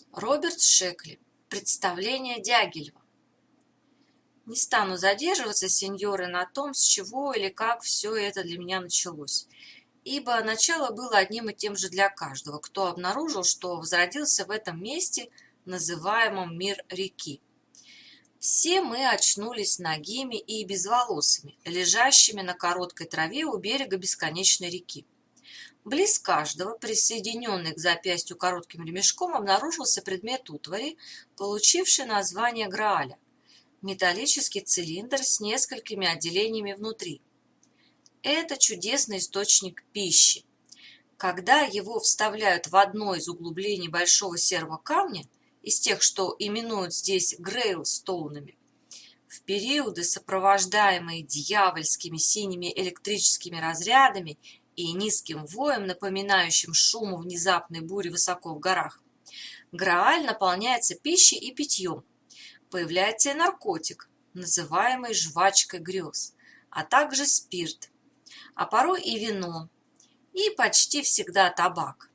Роберт Шекли. Представление Дягилева. Не стану задерживаться, сеньоры, на том, с чего или как все это для меня началось, ибо начало было одним и тем же для каждого, кто обнаружил, что возродился в этом месте, называемом мир реки. Все мы очнулись нагими и безволосыми, лежащими на короткой траве у берега бесконечной реки. Близ каждого, присоединенный к запястью коротким ремешком, обнаружился предмет утвари, получивший название Грааля – металлический цилиндр с несколькими отделениями внутри. Это чудесный источник пищи. Когда его вставляют в одно из углублений большого серого камня, из тех, что именуют здесь грейлстоунами, в периоды, сопровождаемые дьявольскими синими электрическими разрядами и низким воем, напоминающим шум внезапной бури высоко в горах, Грааль наполняется пищей и питьем. Появляется и наркотик, называемый жвачкой грез, а также спирт, а порой и вино, и почти всегда табак.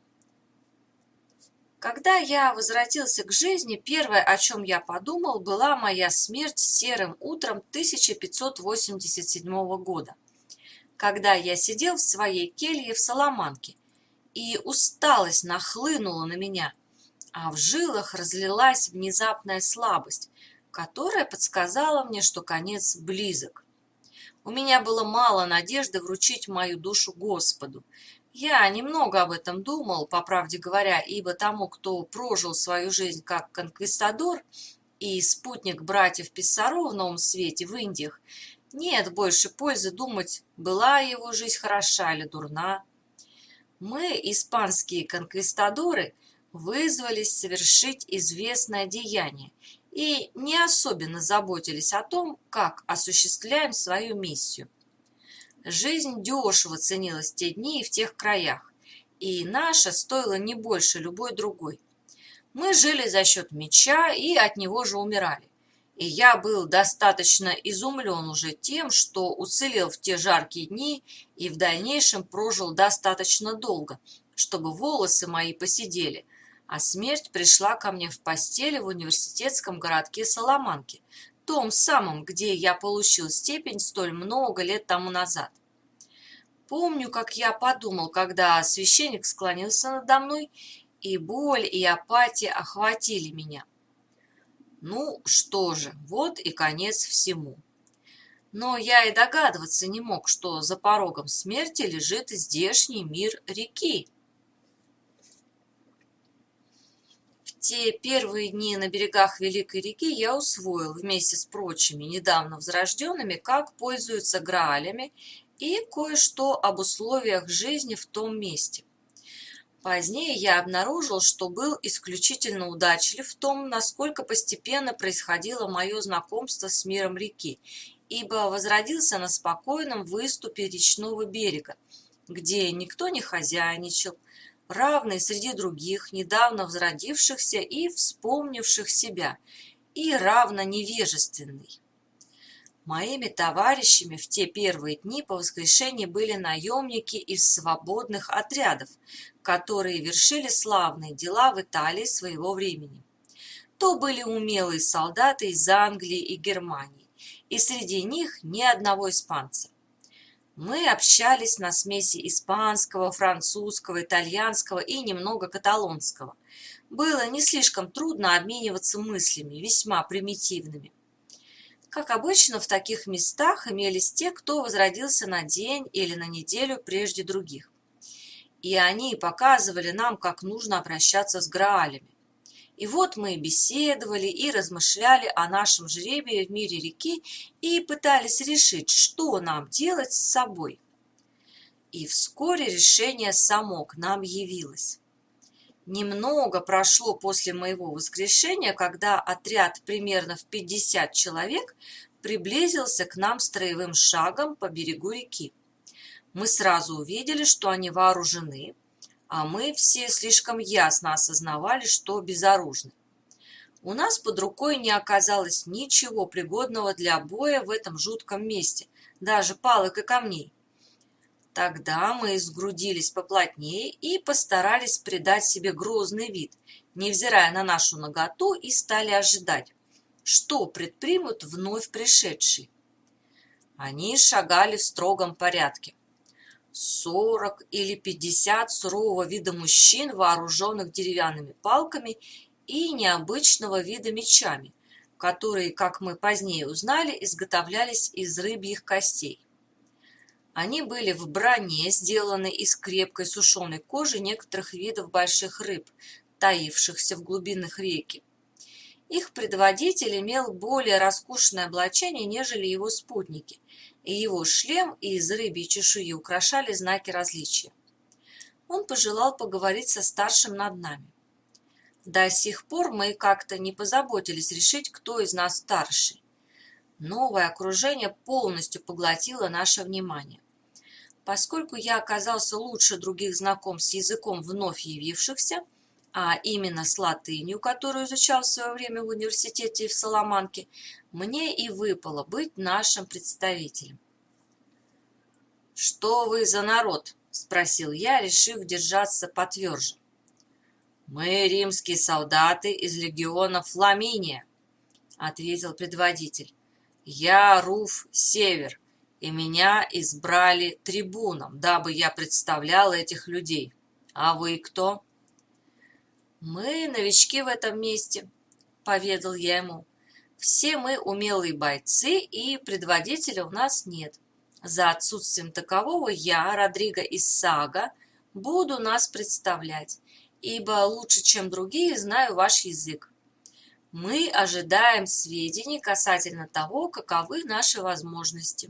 Когда я возвратился к жизни, первое, о чем я подумал, была моя смерть серым утром 1587 года, когда я сидел в своей келье в Саламанке, и усталость нахлынула на меня, а в жилах разлилась внезапная слабость, которая подсказала мне, что конец близок. У меня было мало надежды вручить мою душу Господу. Я немного об этом думал, по правде говоря, ибо тому, кто прожил свою жизнь как конквистадор и спутник братьев Писсаро в Новом Свете, в Индиях, нет больше пользы думать, была его жизнь хороша или дурна. Мы, испанские конквистадоры, вызвались совершить известное деяние и не особенно заботились о том, как осуществляем свою миссию. Жизнь дешево ценилась в те дни и в тех краях, и наша стоила не больше любой другой. Мы жили за счет меча и от него же умирали. И я был достаточно изумлен уже тем, что уцелел в те жаркие дни и в дальнейшем прожил достаточно долго, чтобы волосы мои поседели, а смерть пришла ко мне в постели в университетском городке Саламанке, том самом, где я получил степень столь много лет тому назад. Помню, как я подумал, когда священник склонился надо мной, и боль, и апатия охватили меня. Ну что же, вот и конец всему. Но я и догадываться не мог, что за порогом смерти лежит здешний мир реки. В те первые дни на берегах Великой реки я усвоил вместе с прочими недавно возрожденными, как пользуются Граалями и кое-что об условиях жизни в том месте. Позднее я обнаружил, что был исключительно удачлив в том, насколько постепенно происходило мое знакомство с миром реки, ибо возродился на спокойном выступе речного берега, где никто не хозяйничал, равный среди других, недавно возродившихся и вспомнивших себя, и равно невежественный. Моими товарищами в те первые дни по воскрешении были наемники из свободных отрядов, которые вершили славные дела в Италии своего времени. То были умелые солдаты из Англии и Германии, и среди них ни одного испанца. Мы общались на смеси испанского, французского, итальянского и немного каталонского. Было не слишком трудно обмениваться мыслями, весьма примитивными. Как обычно, в таких местах имелись те, кто возродился на день или на неделю прежде других. И они показывали нам, как нужно обращаться с Граалями. И вот мы беседовали и размышляли о нашем жребии в мире реки и пытались решить, что нам делать с собой. И вскоре решение само к нам явилось. Немного прошло после моего воскрешения, когда отряд примерно в 50 человек приблизился к нам строевым шагом по берегу реки. Мы сразу увидели, что они вооружены, а мы все слишком ясно осознавали, что безоружны. У нас под рукой не оказалось ничего пригодного для боя в этом жутком месте, даже палок и камней. Тогда мы сгрудились поплотнее и постарались придать себе грозный вид, невзирая на нашу наготу, и стали ожидать, что предпримут вновь пришедшие. Они шагали в строгом порядке. 40 или 50 сурового вида мужчин, вооруженных деревянными палками и необычного вида мечами, которые, как мы позднее узнали, изготовлялись из рыбьих костей. Они были в броне, сделанной из крепкой сушеной кожи некоторых видов больших рыб, таившихся в глубинах реки. Их предводитель имел более роскошное облачение, нежели его спутники, и его шлем из рыбьей чешуи украшали знаки различия. Он пожелал поговорить со старшим над нами. До сих пор мы как-то не позаботились решить, кто из нас старший. Новое окружение полностью поглотило наше внимание. Поскольку я оказался лучше других знаком с языком вновь явившихся, а именно с латынью, которую изучал в свое время в университете в Саламанке, мне и выпало быть нашим представителем. «Что вы за народ?» – спросил я, решив держаться потверже. «Мы римские солдаты из легиона Фламиния», – ответил предводитель. «Я Руф Север, и меня избрали трибуном, дабы я представлял этих людей. А вы кто?» «Мы новички в этом месте», — поведал я ему. «Все мы умелые бойцы, и предводителя у нас нет. За отсутствием такового я, Родриго из Сага, буду нас представлять, ибо лучше, чем другие, знаю ваш язык. Мы ожидаем сведений касательно того, каковы наши возможности».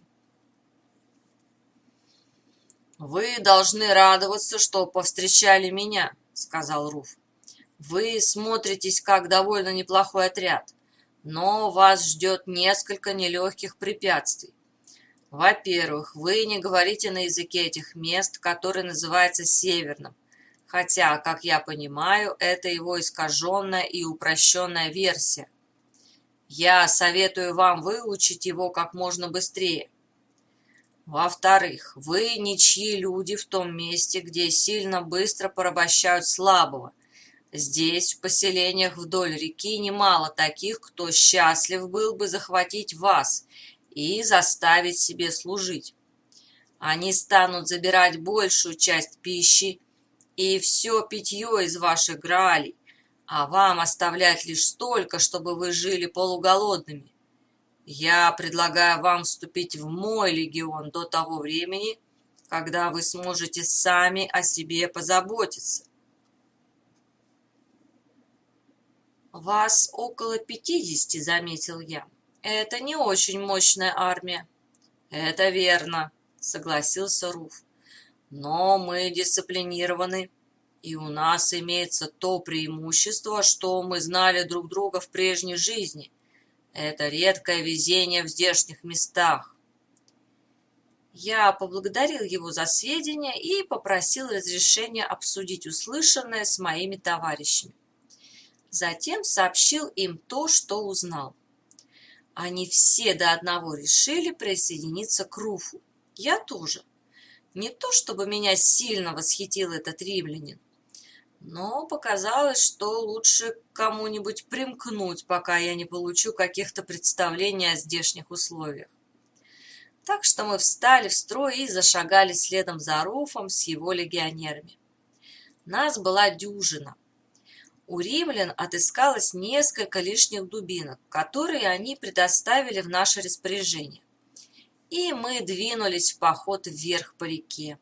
«Вы должны радоваться, что повстречали меня», — сказал Руф. «Вы смотритесь как довольно неплохой отряд, но вас ждет несколько нелегких препятствий. Во-первых, вы не говорите на языке этих мест, который называется Северным, хотя, как я понимаю, это его искаженная и упрощенная версия. Я советую вам выучить его как можно быстрее. Во-вторых, вы ничьи люди в том месте, где сильно быстро порабощают слабого. Здесь, в поселениях вдоль реки, немало таких, кто счастлив был бы захватить вас и заставить себе служить. Они станут забирать большую часть пищи и все питье из ваших граалей, а вам оставлять лишь столько, чтобы вы жили полуголодными. Я предлагаю вам вступить в мой легион до того времени, когда вы сможете сами о себе позаботиться. «Вас около 50, — заметил я. Это не очень мощная армия». «Это верно, — согласился Руф. Но мы дисциплинированы, и у нас имеется то преимущество, что мы знали друг друга в прежней жизни. Это редкое везение в здешних местах». Я поблагодарил его за сведения и попросил разрешения обсудить услышанное с моими товарищами. Затем сообщил им то, что узнал. Они все до одного решили присоединиться к Руфу. Я тоже. Не то чтобы меня сильно восхитил этот римлянин, но показалось, что лучше к кому-нибудь примкнуть, пока я не получу каких-то представлений о здешних условиях. Так что мы встали в строй и зашагали следом за Руфом с его легионерами. Нас была дюжина. У римлян отыскалось несколько лишних дубинок, которые они предоставили в наше распоряжение, и мы двинулись в поход вверх по реке.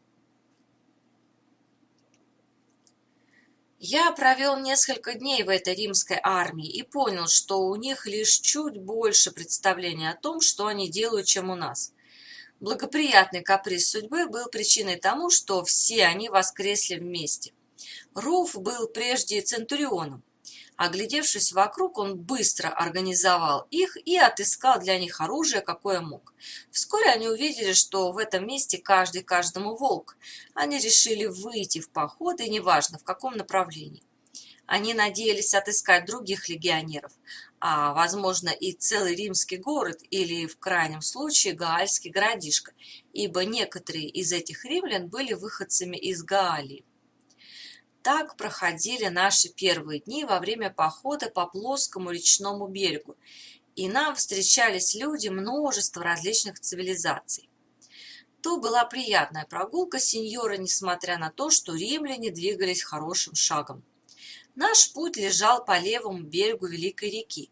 Я провел несколько дней в этой римской армии и понял, что у них лишь чуть больше представления о том, что они делают, чем у нас. Благоприятный каприз судьбы был причиной тому, что все они воскресли вместе. Руф был прежде центурионом. Оглядевшись вокруг, он быстро организовал их и отыскал для них оружие, какое мог. Вскоре они увидели, что в этом месте каждый каждому волк. Они решили выйти в поход, и неважно в каком направлении. Они надеялись отыскать других легионеров, а, возможно, и целый римский город или, в крайнем случае, гаальский городишко, ибо некоторые из этих римлян были выходцами из Гаалии. Так проходили наши первые дни во время похода по плоскому речному берегу, и нам встречались люди множества различных цивилизаций. То была приятная прогулка сеньора, несмотря на то, что римляне двигались хорошим шагом. Наш путь лежал по левому берегу Великой реки,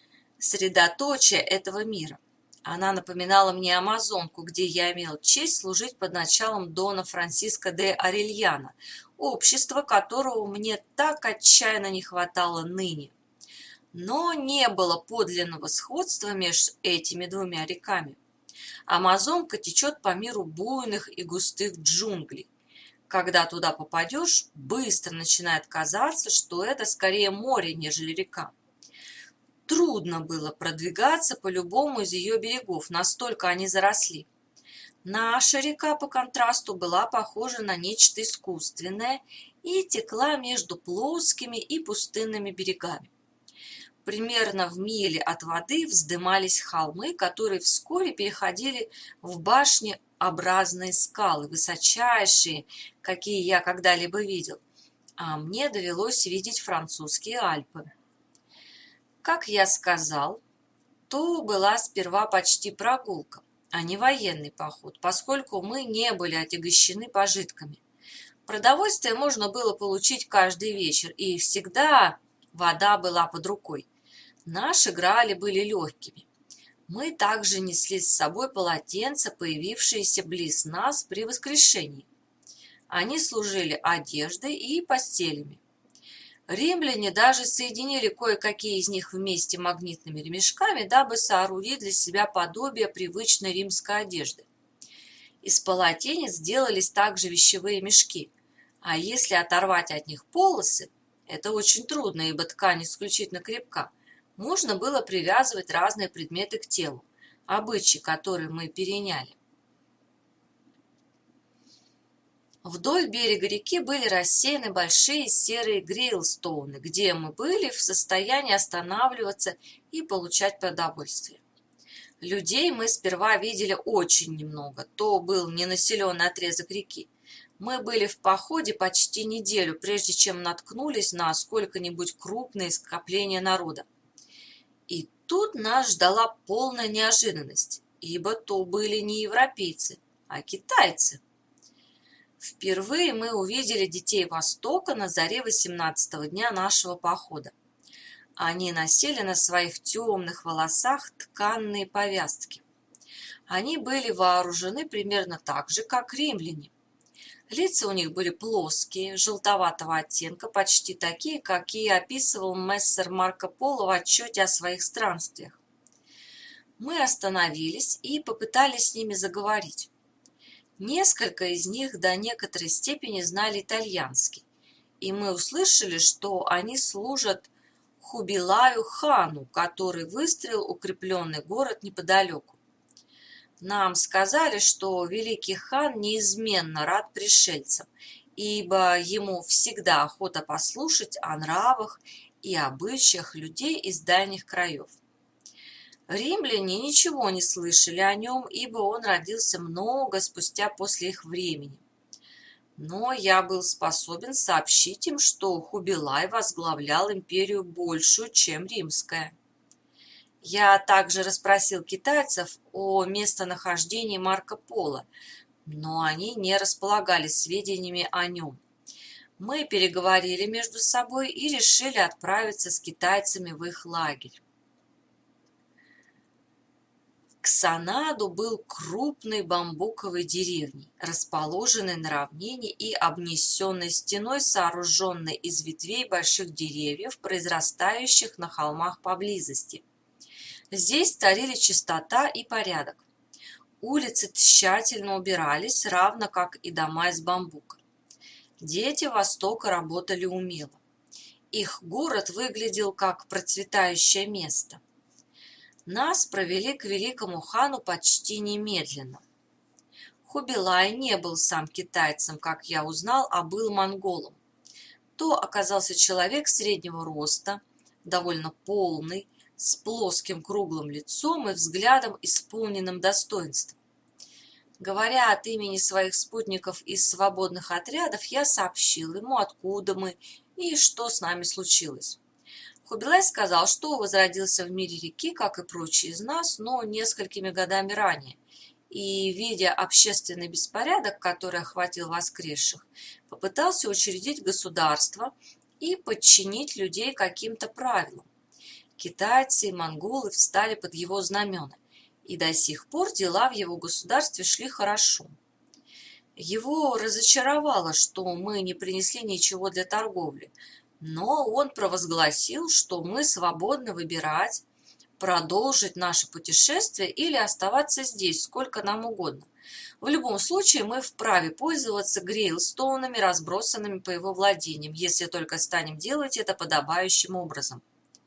средоточие этого мира. Она напоминала мне Амазонку, где я имел честь служить под началом дона Франсиско де Орельяно, общества которого мне так отчаянно не хватало ныне. Но не было подлинного сходства между этими двумя реками. Амазонка течет по миру буйных и густых джунглей. Когда туда попадешь, быстро начинает казаться, что это скорее море, нежели река. Трудно было продвигаться по любому из ее берегов, настолько они заросли. Наша река, по контрасту, была похожа на нечто искусственное и текла между плоскими и пустынными берегами. Примерно в миле от воды вздымались холмы, которые вскоре переходили в башнеобразные скалы, высочайшие, какие я когда-либо видел, а мне довелось видеть французские Альпы. Как я сказал, то была сперва почти прогулка, а не военный поход, поскольку мы не были отягощены пожитками. Продовольствие можно было получить каждый вечер, и всегда вода была под рукой. Наши граали были легкими. Мы также несли с собой полотенца, появившиеся близ нас при воскрешении. Они служили одеждой и постелями. Римляне даже соединили кое-какие из них вместе магнитными ремешками, дабы соорудить для себя подобие привычной римской одежды. Из полотенец делались также вещевые мешки, а если оторвать от них полосы, это очень трудно, ибо ткань исключительно крепка, можно было привязывать разные предметы к телу, обычаи, которые мы переняли. Вдоль берега реки были рассеяны большие серые грейлстоуны, где мы были в состоянии останавливаться и получать продовольствие. Людей мы сперва видели очень немного, то был ненаселенный отрезок реки. Мы были в походе почти неделю, прежде чем наткнулись на сколько-нибудь крупное скопление народа. И тут нас ждала полная неожиданность, ибо то были не европейцы, а китайцы. Впервые мы увидели детей Востока на заре 18-го дня нашего похода. Они носили на своих темных волосах тканные повязки. Они были вооружены примерно так же, как римляне. Лица у них были плоские, желтоватого оттенка, почти такие, какие описывал мессер Марко Поло в отчете о своих странствиях. Мы остановились и попытались с ними заговорить. Несколько из них до некоторой степени знали итальянский, и мы услышали, что они служат Хубилаю хану, который выстроил укрепленный город неподалеку. Нам сказали, что великий хан неизменно рад пришельцам, ибо ему всегда охота послушать о нравах и обычаях людей из дальних краев. Римляне ничего не слышали о нем, ибо он родился много спустя после их времени. Но я был способен сообщить им, что Хубилай возглавлял империю большую, чем римская. Я также расспросил китайцев о местонахождении Марко Поло, но они не располагали сведениями о нем. Мы переговорили между собой и решили отправиться с китайцами в их лагерь. Ксанаду был крупной бамбуковой деревней, расположенной на равнине и обнесенной стеной, сооруженной из ветвей больших деревьев, произрастающих на холмах поблизости. Здесь царили чистота и порядок. Улицы тщательно убирались, равно как и дома из бамбука. Дети Востока работали умело. Их город выглядел как процветающее место. Нас провели к великому хану почти немедленно. Хубилай не был сам китайцем, как я узнал, а был монголом. То оказался человек среднего роста, довольно полный, с плоским круглым лицом и взглядом, исполненным достоинства. Говоря от имени своих спутников из свободных отрядов, я сообщил ему, откуда мы и что с нами случилось. Хубилай сказал, что возродился в мире реки, как и прочие из нас, но несколькими годами ранее, и, видя общественный беспорядок, который охватил воскресших, попытался учредить государство и подчинить людей каким-то правилам. Китайцы и монголы встали под его знамена, и до сих пор дела в его государстве шли хорошо. Его разочаровало, что мы не принесли ничего для торговли, но он провозгласил, что мы свободны выбирать, продолжить наше путешествие или оставаться здесь сколько нам угодно. В любом случае мы вправе пользоваться грейлстоунами, разбросанными по его владениям, если только станем делать это подобающим образом.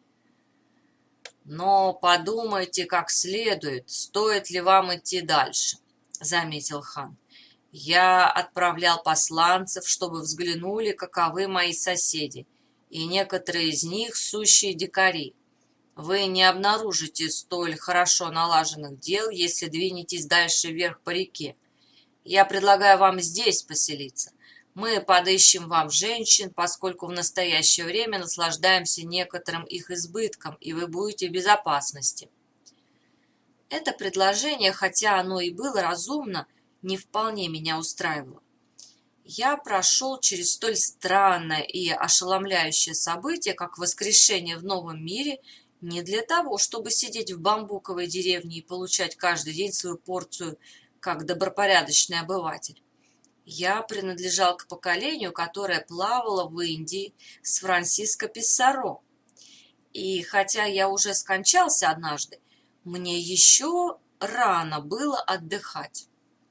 «Но подумайте как следует, стоит ли вам идти дальше», — заметил хан. «Я отправлял посланцев, чтобы взглянули, каковы мои соседи, и некоторые из них сущие дикари. Вы не обнаружите столь хорошо налаженных дел, если двинетесь дальше вверх по реке. Я предлагаю вам здесь поселиться. Мы подыщем вам женщин, поскольку в настоящее время наслаждаемся некоторым их избытком, и вы будете в безопасности». Это предложение, хотя оно и было разумно, не вполне меня устраивало. Я прошел через столь странное и ошеломляющее событие, как воскрешение в новом мире, не для того, чтобы сидеть в бамбуковой деревне и получать каждый день свою порцию, как добропорядочный обыватель. Я принадлежал к поколению, которое плавало в Индии с Франсиско Писаро. И хотя я уже скончался однажды, мне еще рано было отдыхать.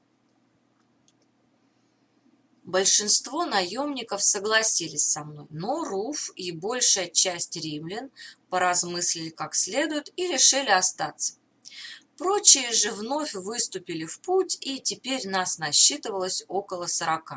Большинство наемников согласились со мной, но Руф и большая часть римлян поразмыслили как следует и решили остаться. Прочие же вновь выступили в путь, и теперь нас насчитывалось около 40.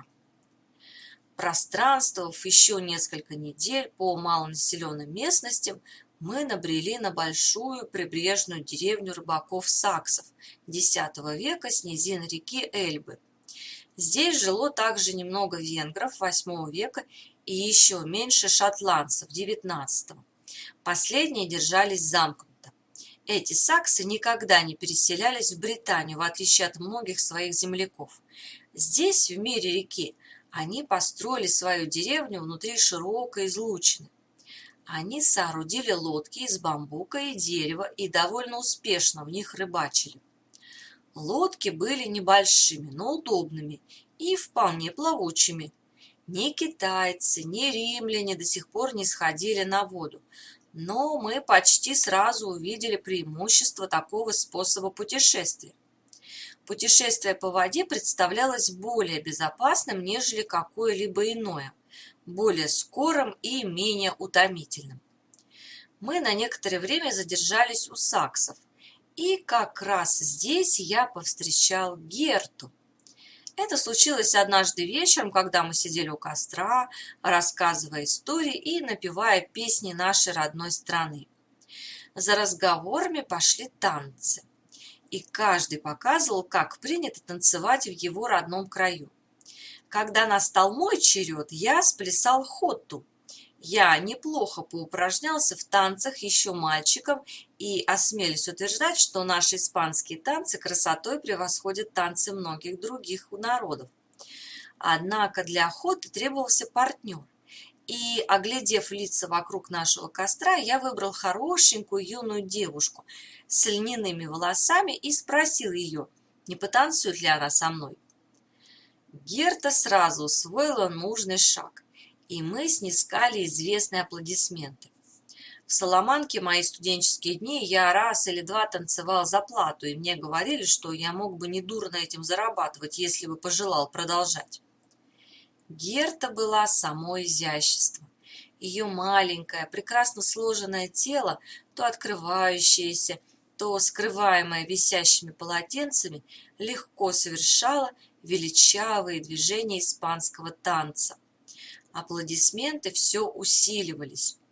Пространствовав еще несколько недель по малонаселенным местностям, мы набрели на большую прибрежную деревню рыбаков-саксов X века с низин реки Эльбы. Здесь жило также немного венгров VIII века и еще меньше шотландцев XIX. Последние держались замкнуто. Эти саксы никогда не переселялись в Британию, в отличие от многих своих земляков. Здесь, в мире реки, они построили свою деревню внутри широкой излучины. Они соорудили лодки из бамбука и дерева и довольно успешно в них рыбачили. Лодки были небольшими, но удобными и вполне плавучими. Ни китайцы, ни римляне до сих пор не сходили на воду, но мы почти сразу увидели преимущество такого способа путешествия. Путешествие по воде представлялось более безопасным, нежели какое-либо иное, более скорым и менее утомительным. Мы на некоторое время задержались у саксов, и как раз здесь я повстречал Герту. Это случилось однажды вечером, когда мы сидели у костра, рассказывая истории и напевая песни нашей родной страны. За разговорами пошли танцы, и каждый показывал, как принято танцевать в его родном краю. Когда настал мой черед, я сплясал хотту. Я неплохо поупражнялся в танцах еще мальчиком и осмелюсь утверждать, что наши испанские танцы красотой превосходят танцы многих других народов. Однако для охоты требовался партнер, и, оглядев лица вокруг нашего костра, я выбрал хорошенькую юную девушку с льняными волосами и спросил ее, не потанцует ли она со мной. Герта сразу усвоила нужный шаг, и мы снискали известные аплодисменты. В Саламанке мои студенческие дни я раз или два танцевал за плату, и мне говорили, что я мог бы недурно этим зарабатывать, если бы пожелал продолжать. Герта была само изящество. Ее маленькое, прекрасно сложенное тело, то открывающееся, то скрываемое висящими полотенцами, легко совершало величавые движения испанского танца. Аплодисменты все усиливались.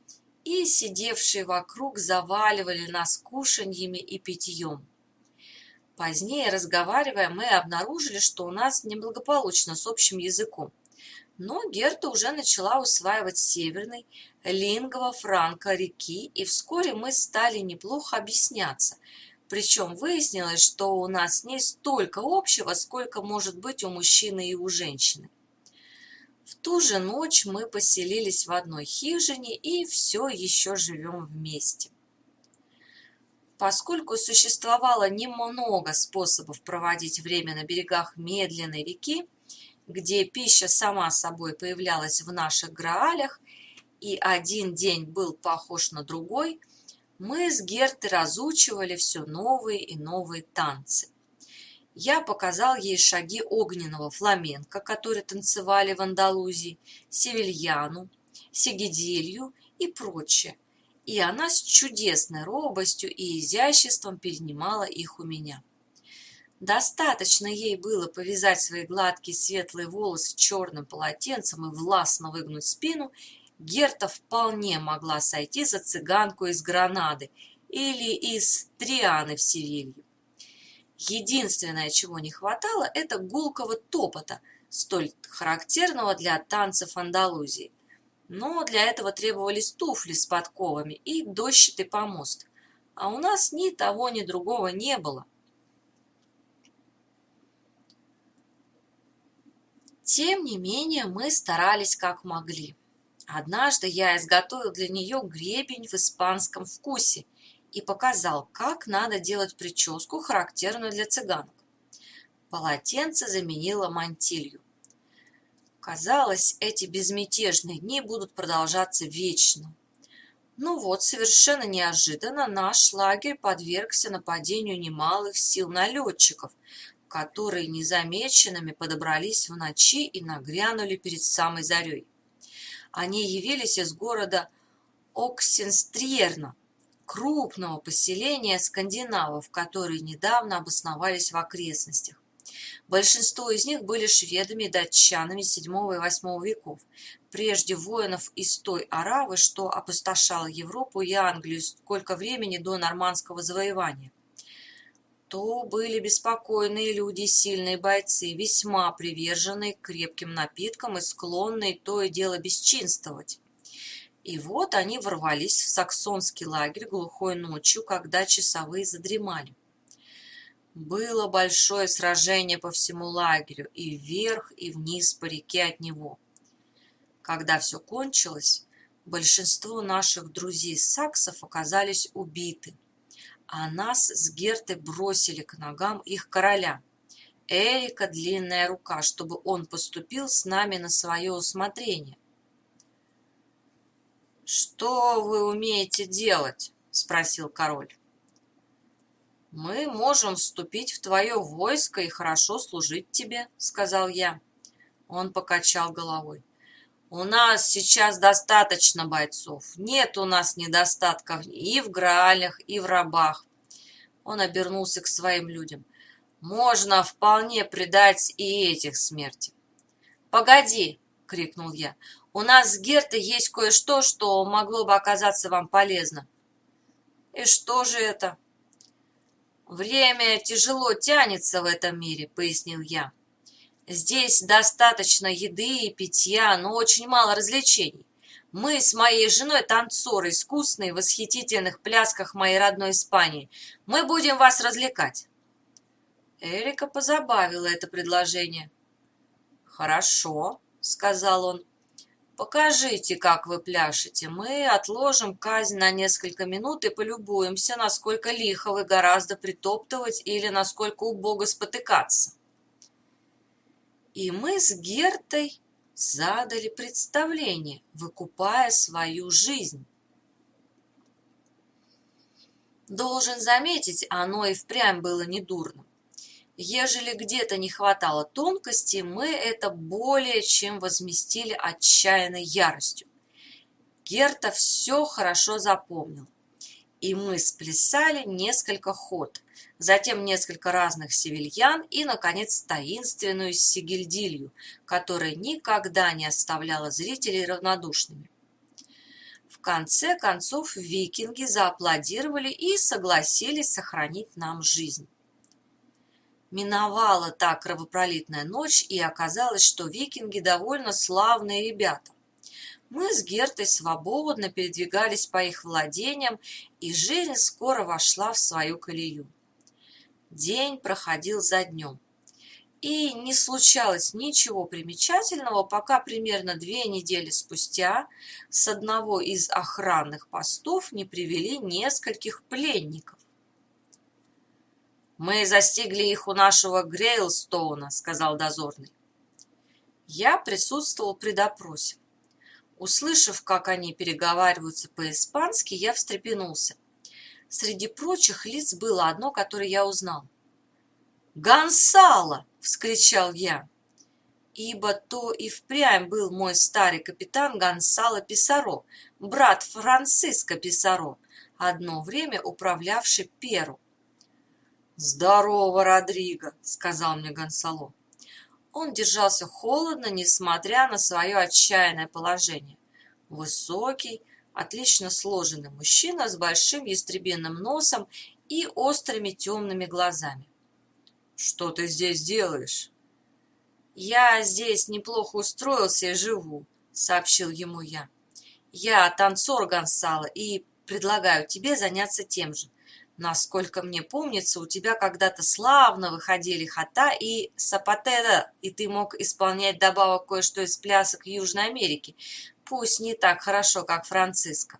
и сидевшие вокруг заваливали нас кушаньями и питьем. Позднее, разговаривая, мы обнаружили, что у нас неблагополучно с общим языком. Но Герта уже начала усваивать северный лингва-франка реки, и вскоре мы стали неплохо объясняться. Причем выяснилось, что у нас не столько общего, сколько может быть у мужчины и у женщины. В ту же ночь мы поселились в одной хижине и все еще живем вместе. Поскольку существовало немного способов проводить время на берегах медленной реки, где пища сама собой появлялась в наших граалях, и один день был похож на другой, мы с Гертой разучивали все новые и новые танцы. Я показал ей шаги огненного фламенко, которые танцевали в Андалузии, севильяну, сигиделью и прочее, и она с чудесной робостью и изяществом перенимала их у меня. Достаточно ей было повязать свои гладкие светлые волосы черным полотенцем и властно выгнуть спину, Герта вполне могла сойти за цыганку из Гранады или из Трианы в Севилье. Единственное, чего не хватало, это гулкого топота, столь характерного для танцев Андалузии. Но для этого требовались туфли с подковами и дощатый помост, а у нас ни того, ни другого не было. Тем не менее, мы старались как могли. Однажды я изготовил для нее гребень в испанском вкусе и показал, как надо делать прическу, характерную для цыганок. Полотенце заменило мантилью. Казалось, эти безмятежные дни будут продолжаться вечно. Ну вот, совершенно неожиданно наш лагерь подвергся нападению немалых сил налетчиков, которые незамеченными подобрались в ночи и нагрянули перед самой зарей. Они явились из города Оксенстриерна, крупного поселения скандинавов, которые недавно обосновались в окрестностях. Большинство из них были шведами и датчанами VII и VIII веков, прежде воинов из той аравы, что опустошала Европу и Англию сколько времени до нормандского завоевания. То были беспокойные люди, сильные бойцы, весьма приверженные к крепким напиткам и склонные то и дело бесчинствовать. И вот они ворвались в саксонский лагерь глухой ночью, когда часовые задремали. Было большое сражение по всему лагерю, и вверх, и вниз по реке от него. Когда все кончилось, большинство наших друзей-саксов оказались убиты, а нас с Гертой бросили к ногам их короля, Эрика Длинная Рука, чтобы он поступил с нами на свое усмотрение. «Что вы умеете делать?» – спросил король. «Мы можем вступить в твое войско и хорошо служить тебе», – сказал я. Он покачал головой. «У нас сейчас достаточно бойцов. Нет у нас недостатков и в Граалях, и в рабах». Он обернулся к своим людям. «Можно вполне предать и этих смерти». «Погоди!» — крикнул я. «У нас с Гертой есть кое-что, что могло бы оказаться вам полезно». «И что же это?» «Время тяжело тянется в этом мире», — пояснил я. «Здесь достаточно еды и питья, но очень мало развлечений. Мы с моей женой танцоры, искусные в восхитительных плясках моей родной Испании. Мы будем вас развлекать». Эрика позабавило это предложение. «Хорошо», — сказал он. «Покажите, как вы пляшете. Мы отложим казнь на несколько минут и полюбуемся, насколько лихо вы гораздо притоптывать или насколько убого спотыкаться». И мы с Гертой задали представление, выкупая свою жизнь. Должен заметить, оно и впрямь было недурно. Ежели где-то не хватало тонкости, мы это более чем возместили отчаянной яростью. Герта все хорошо запомнил, и мы сплясали несколько ход, затем несколько разных севильян и, наконец, таинственную сигильдилью, которая никогда не оставляла зрителей равнодушными. В конце концов викинги зааплодировали и согласились сохранить нам жизнь. Миновала та кровопролитная ночь, и оказалось, что викинги довольно славные ребята. Мы с Гертой свободно передвигались по их владениям, и жизнь скоро вошла в свою колею. День проходил за днем. И не случалось ничего примечательного, пока примерно 2 недели спустя с одного из охранных постов не привели нескольких пленников. «Мы застигли их у нашего Грейлстоуна», — сказал дозорный. Я присутствовал при допросе. Услышав, как они переговариваются по-испански, я встрепенулся. Среди прочих лиц было одно, которое я узнал. «Гонсало!» — вскричал я, ибо то и впрямь был мой старый капитан Гонсало Писаро, брат Франциско Писаро, одно время управлявший Перу. «Здорово, Родриго!» — сказал мне Гонсало. Он держался холодно, несмотря на свое отчаянное положение. Высокий, отлично сложенный мужчина с большим ястребиным носом и острыми темными глазами. «Что ты здесь делаешь?» «Я здесь неплохо устроился и живу», — сообщил ему я. «Я танцор Гонсало и предлагаю тебе заняться тем же. Насколько мне помнится, у тебя когда-то славно выходили хота и сапатеда, и ты мог исполнять добавок кое-что из плясок Южной Америки, пусть не так хорошо, как Франциско».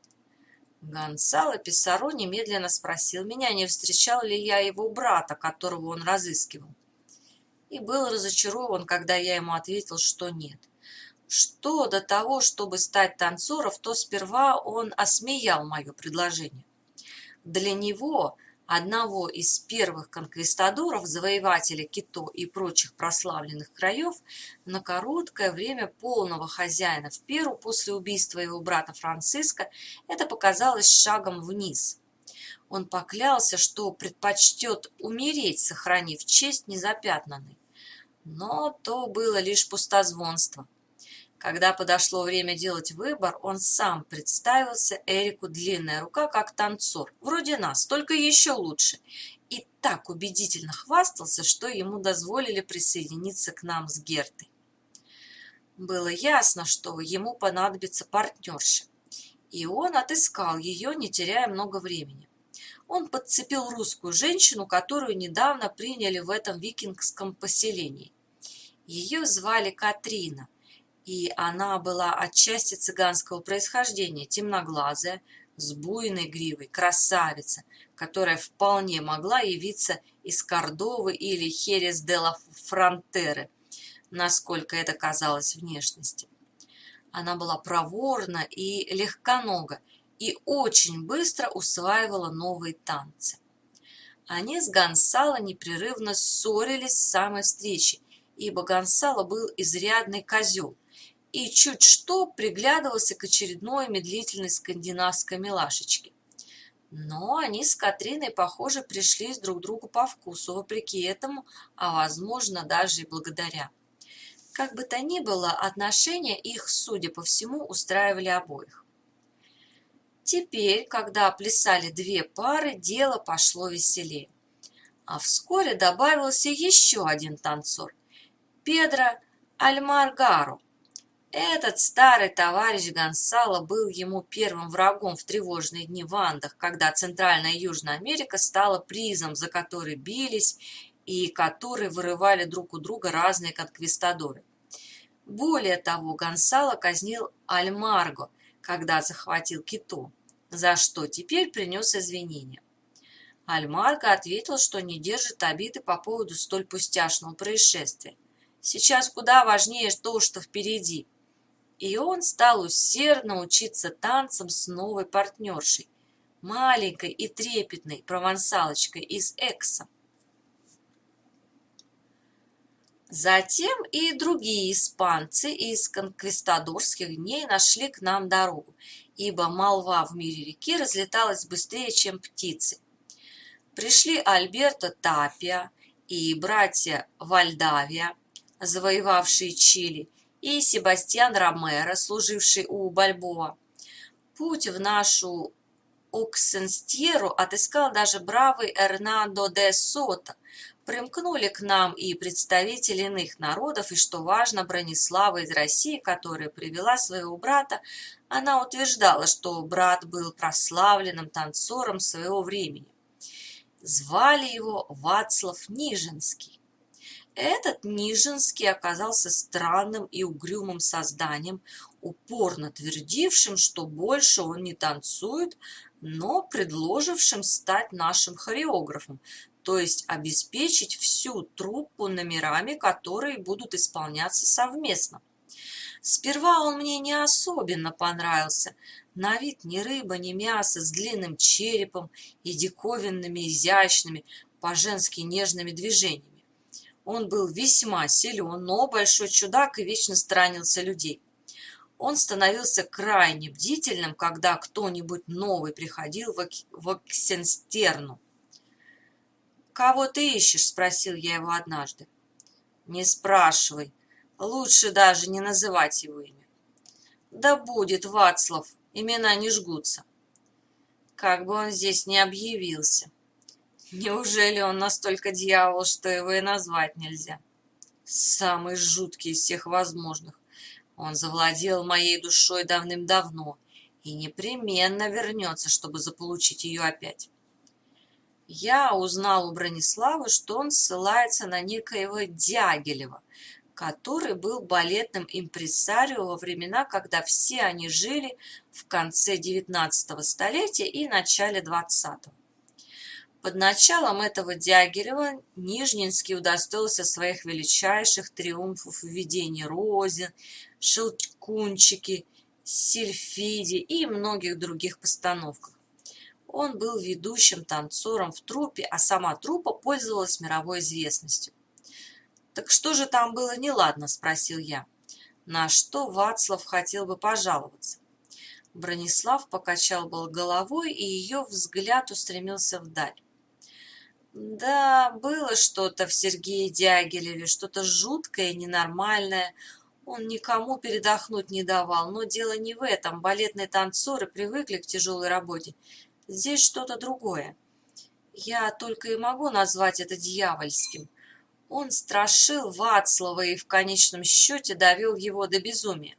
Гонсало Писаро немедленно спросил меня, не встречал ли я его брата, которого он разыскивал. И был разочарован, когда я ему ответил, что нет. Что до того, чтобы стать танцором, то сперва он осмеял мое предложение. Для него, одного из первых конквистадоров, завоевателя Кито и прочих прославленных краев, на короткое время полного хозяина в Перу после убийства его брата Франциско, это показалось шагом вниз. Он поклялся, что предпочтет умереть, сохранив честь незапятнанной. Но то было лишь пустозвонство. Когда подошло время делать выбор, он сам представился Эрику Длинная Рука как танцор, вроде нас, только еще лучше, и так убедительно хвастался, что ему дозволили присоединиться к нам с Гертой. Было ясно, что ему понадобится партнерша, и он отыскал ее, не теряя много времени. Он подцепил русскую женщину, которую недавно приняли в этом викингском поселении. Ее звали Катрина, и она была отчасти цыганского происхождения, темноглазая, с буйной гривой, красавица, которая вполне могла явиться из Кордовы или Херес-де-ла-Фронтеры, насколько это казалось внешности. Она была проворна и легконога, и очень быстро усваивала новые танцы. Они с Гонсало непрерывно ссорились с самой встречи, ибо Гонсало был изрядный козел и чуть что приглядывался к очередной медлительной скандинавской милашечке. Но они с Катриной, похоже, пришлись друг другу по вкусу, вопреки этому, а возможно даже и благодаря. Как бы то ни было, отношения их, судя по всему, устраивали обоих. Теперь, когда плясали 2 пары, дело пошло веселее. А вскоре добавился еще один танцор – Педро Альмаргаро. Этот старый товарищ Гонсало был ему первым врагом в тревожные дни в Андах, когда Центральная и Южная Америка стала призом, за который бились и который вырывали друг у друга разные конквистадоры. Более того, Гонсало казнил Альмарго, когда захватил Кито, за что теперь принес извинения. Альмарго ответил, что не держит обиды по поводу столь пустяшного происшествия. Сейчас куда важнее то, что впереди. И он стал усердно учиться танцам с новой партнершей, маленькой и трепетной провансалочкой из Экса. Затем и другие испанцы из конквистадорских дней нашли к нам дорогу, ибо молва в мире реки разлеталась быстрее, чем птицы. Пришли Альберто Тапиа и братья Вальдавия, завоевавшие Чили, и Себастьян Ромеро, служивший у Бальбоа. Путь в нашу Оксенстьеру отыскал даже бравый Эрнандо де Сото. Примкнули к нам и представители иных народов, и, что важно, Бронислава из России, которая привела своего брата. Она утверждала, что брат был прославленным танцором своего времени. Звали его Вацлав Нижинский. Этот Нижинский оказался странным и угрюмым созданием, упорно твердившим, что больше он не танцует, но предложившим стать нашим хореографом, то есть обеспечить всю труппу номерами, которые будут исполняться совместно. Сперва он мне не особенно понравился. На вид ни рыба, ни мясо, с длинным черепом и диковинными, изящными, по-женски нежными движениями. Он был весьма силен, но большой чудак и вечно сторонился людей. Он становился крайне бдительным, когда кто-нибудь новый приходил в Оксенстерну. «Кого ты ищешь?» – спросил я его однажды. «Не спрашивай. Лучше даже не называть его имя». «Да будет, Вацлав, имена не жгутся». Как бы он здесь не объявился. Неужели он настолько дьявол, что его и назвать нельзя? Самый жуткий из всех возможных. Он завладел моей душой давным-давно и непременно вернется, чтобы заполучить ее опять. Я узнал у Брониславы, что он ссылается на некоего Дягилева, который был балетным импресарио во времена, когда все они жили в конце XIX столетия и начале XX. Под началом этого Дягилева Нижнинский удостоился своих величайших триумфов в видении Розин, Щелкунчики, Сильфиде и многих других постановках. Он был ведущим танцором в труппе, а сама труппа пользовалась мировой известностью. «Так что же там было неладно?» – спросил я. На что Вацлав хотел бы пожаловаться. Бронислав покачал был головой, и ее взгляд устремился вдаль. Да, было что-то в Сергее Дягилеве, что-то жуткое и ненормальное. Он никому передохнуть не давал, но дело не в этом. Балетные танцоры привыкли к тяжелой работе. Здесь что-то другое. Я только и могу назвать это дьявольским. Он страшил Вацлава и в конечном счете довел его до безумия.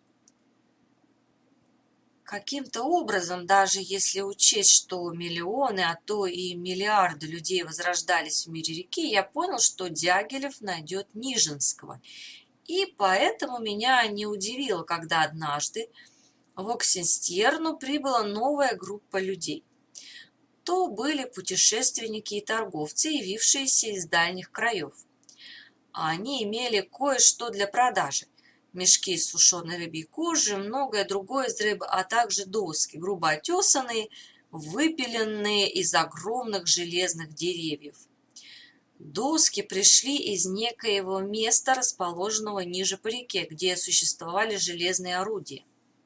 Каким-то образом, даже если учесть, что миллионы, а то и миллиарды людей возрождались в мире реки, я понял, что Дягилев найдет Нижинского. И поэтому меня не удивило, когда однажды в Оксенстьерну прибыла новая группа людей. То были путешественники и торговцы, явившиеся из дальних краев. Они имели кое-что для продажи. Мешки из сушеной рыбьей кожи, многое другое из рыбы, а также доски, грубо отесанные, выпиленные из огромных железных деревьев. Доски пришли из некоего места, расположенного ниже по реке, где существовали железные орудия.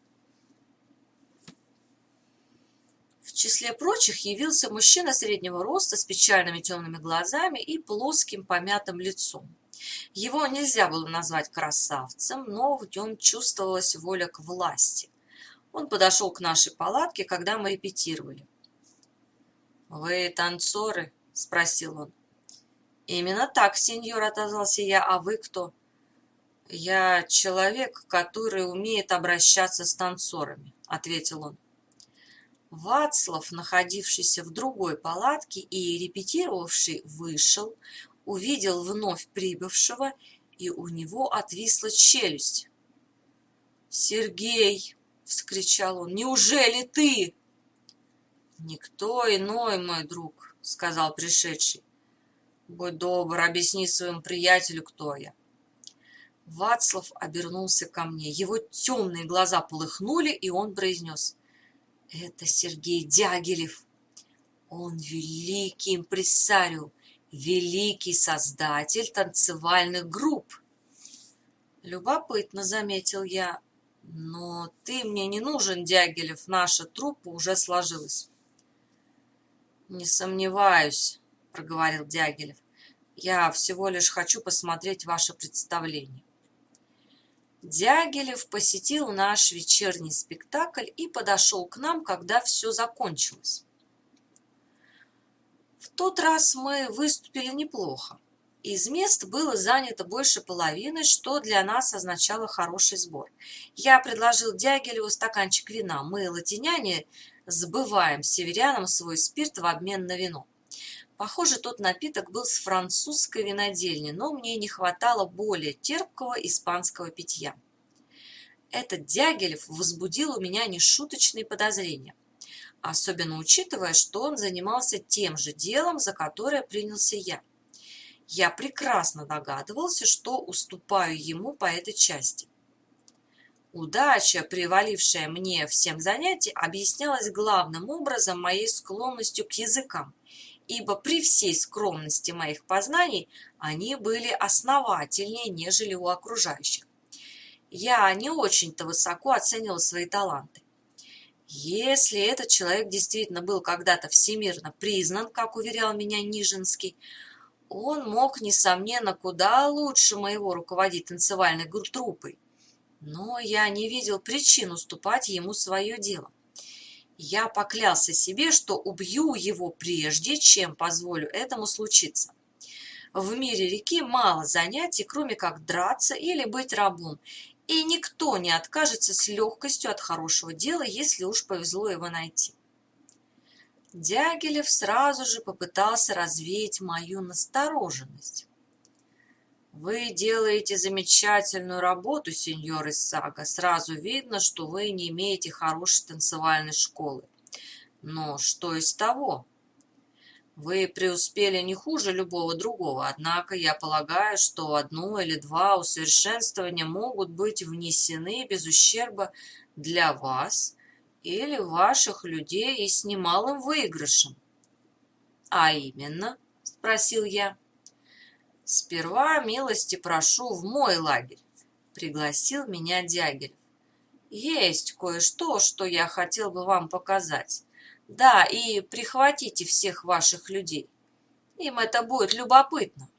В числе прочих явился мужчина среднего роста с печальными темными глазами и плоским помятым лицом. Его нельзя было назвать красавцем, но в нем чувствовалась воля к власти. Он подошел к нашей палатке, когда мы репетировали. «Вы танцоры?» – спросил он. «Именно так, сеньор», – отозвался я. «А вы кто?» «Я человек, который умеет обращаться с танцорами», – ответил он. Вацлав, находившийся в другой палатке и репетировавший, вышел, увидел вновь прибывшего, и у него отвисла челюсть. «Сергей!» — вскричал он. «Неужели ты?» «Никто иной, мой друг», — сказал пришедший. «Будь добр, объясни своему приятелю, кто я». Вацлав обернулся ко мне. Его темные глаза полыхнули, и он произнес: «Это Сергей Дягилев. Он великий импресарио, великий создатель танцевальных групп». «Любопытно», — заметил я. «Но ты мне не нужен, Дягилев, наша труппа уже сложилась». «Не сомневаюсь», — проговорил Дягилев. «Я всего лишь хочу посмотреть ваше представление». Дягилев посетил наш вечерний спектакль и подошел к нам, когда все закончилось. В тот раз мы выступили неплохо. Из мест было занято больше половины, что для нас означало хороший сбор. Я предложил Дягилеву стаканчик вина. Мы, латиняне, сбываем северянам свой спирт в обмен на вино. Похоже, тот напиток был с французской винодельни, но мне не хватало более терпкого испанского питья. Этот Дягилев возбудил у меня нешуточные подозрения, особенно учитывая, что он занимался тем же делом, за которое принялся я. Я прекрасно догадывался, что уступаю ему по этой части. Удача, привалившая мне всем занятий, объяснялась главным образом моей склонностью к языкам, ибо при всей скромности моих познаний они были основательнее, нежели у окружающих. Я не очень-то высоко оценивал свои таланты. Если этот человек действительно был когда-то всемирно признан, как уверял меня Нижинский, он мог, несомненно, куда лучше моего руководить танцевальной труппой. Но я не видел причин уступать ему свое дело. Я поклялся себе, что убью его прежде, чем позволю этому случиться. В мире реки мало занятий, кроме как драться или быть рабом, и никто не откажется с легкостью от хорошего дела, если уж повезло его найти. Дягилев сразу же попытался развеять мою настороженность. «Вы делаете замечательную работу, сеньор Иссага. Сразу видно, что вы не имеете хорошей танцевальной школы. Но что из того? Вы преуспели не хуже любого другого, однако я полагаю, что одно или два усовершенствования могут быть внесены без ущерба для вас или ваших людей и с немалым выигрышем». «А именно?» – спросил я. «Сперва милости прошу в мой лагерь», — пригласил меня Дягилев. «Есть кое-что, что я хотел бы вам показать. Да, и прихватите всех ваших людей. Им это будет любопытно».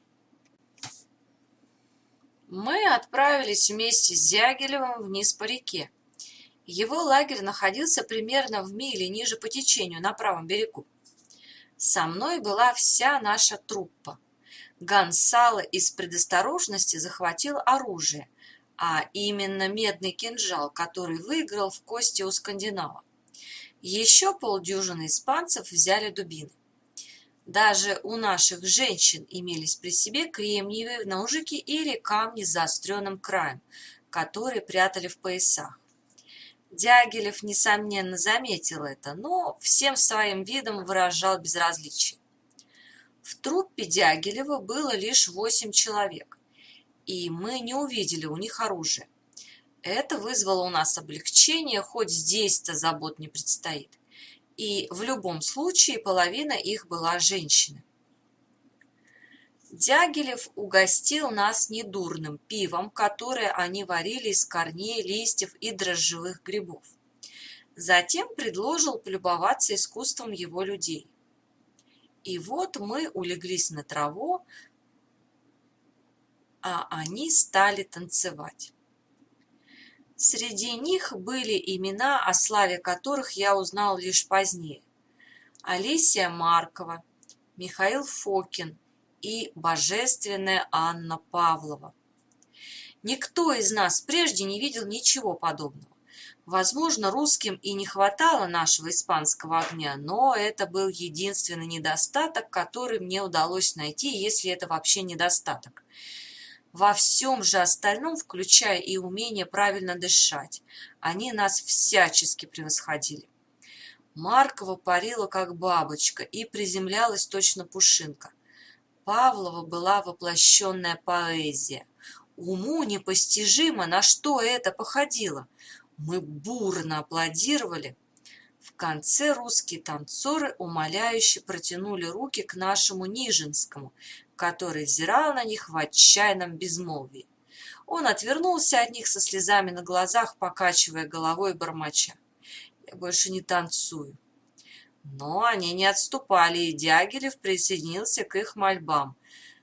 Мы отправились вместе с Дягилевым вниз по реке. Его лагерь находился примерно в миле ниже по течению на правом берегу. Со мной была вся наша труппа. Гонсало из предосторожности захватил оружие, а именно медный кинжал, который выиграл в кости у скандинава. Еще полдюжины испанцев взяли дубины. Даже у наших женщин имелись при себе кремниевые ножики или камни с заостренным краем, которые прятали в поясах. Дягилев, несомненно, заметил это, но всем своим видом выражал безразличие. В труппе Дягилева было лишь 8 человек, и мы не увидели у них оружия. Это вызвало у нас облегчение, хоть здесь-то забот не предстоит. И в любом случае половина их была женщины. Дягилев угостил нас недурным пивом, которое они варили из корней, листьев и дрожжевых грибов. Затем предложил полюбоваться искусством его людей. И вот мы улеглись на траву, а они стали танцевать. Среди них были имена, о славе которых я узнал лишь позднее. Олеся Маркова, Михаил Фокин и божественная Анна Павлова. Никто из нас прежде не видел ничего подобного. Возможно, русским и не хватало нашего испанского огня, но это был единственный недостаток, который мне удалось найти, если это вообще недостаток. Во всем же остальном, включая и умение правильно дышать, они нас всячески превосходили. Маркова парила как бабочка и приземлялась точно пушинка. Павлова была воплощенная поэзия. Уму непостижимо, на что это походило. Мы бурно аплодировали. В конце русские танцоры умоляюще протянули руки к нашему Нижинскому, который взирал на них в отчаянном безмолвии. Он отвернулся от них со слезами на глазах, покачивая головой и бормоча: «Я больше не танцую». Но они не отступали, и Дягилев присоединился к их мольбам.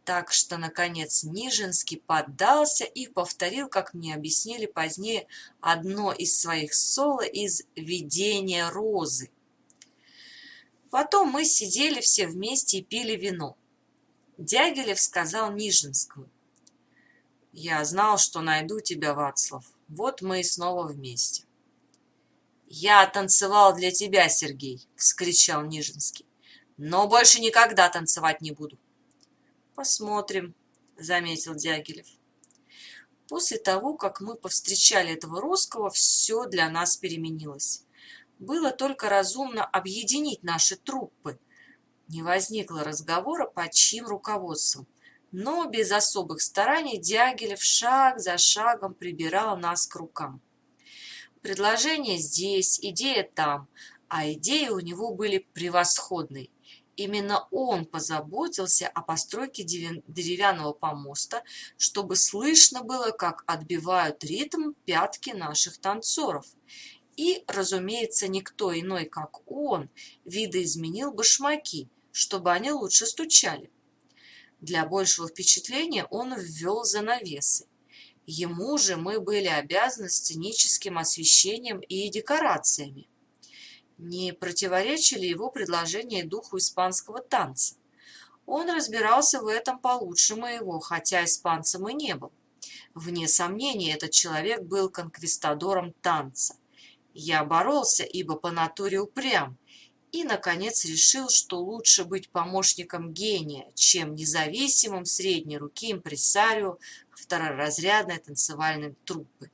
Так что, наконец, Нижинский поддался и повторил, как мне объяснили позднее, одно из своих соло из «Видения розы». Потом мы сидели все вместе и пили вино. Дягилев сказал Нижинскому: «Я знал, что найду тебя, Вацлав. Вот мы и снова вместе». «Я танцевал для тебя, Сергей!» — вскричал Нижинский. «Но больше никогда танцевать не буду». «Посмотрим», — заметил Дягилев. После того, как мы повстречали этого русского, все для нас переменилось. Было только разумно объединить наши труппы. Не возникло разговора, под чьим руководством, но без особых стараний Дягилев шаг за шагом прибирал нас к рукам. Предложение здесь, идея там, а идеи у него были превосходные. Именно он позаботился о постройке деревянного помоста, чтобы слышно было, как отбивают ритм пятки наших танцоров. И, разумеется, никто иной, как он, видоизменил башмаки, чтобы они лучше стучали. Для большего впечатления он ввел занавесы. Ему же мы были обязаны сценическим освещением и декорациями. Не противоречили его предложения духу испанского танца. Он разбирался в этом получше моего, хотя испанцем и не был. Вне сомнения, этот человек был конквистадором танца. Я боролся, ибо по натуре упрям, и, наконец, решил, что лучше быть помощником гения, чем независимым средней руки импресарио второразрядной танцевальной труппы.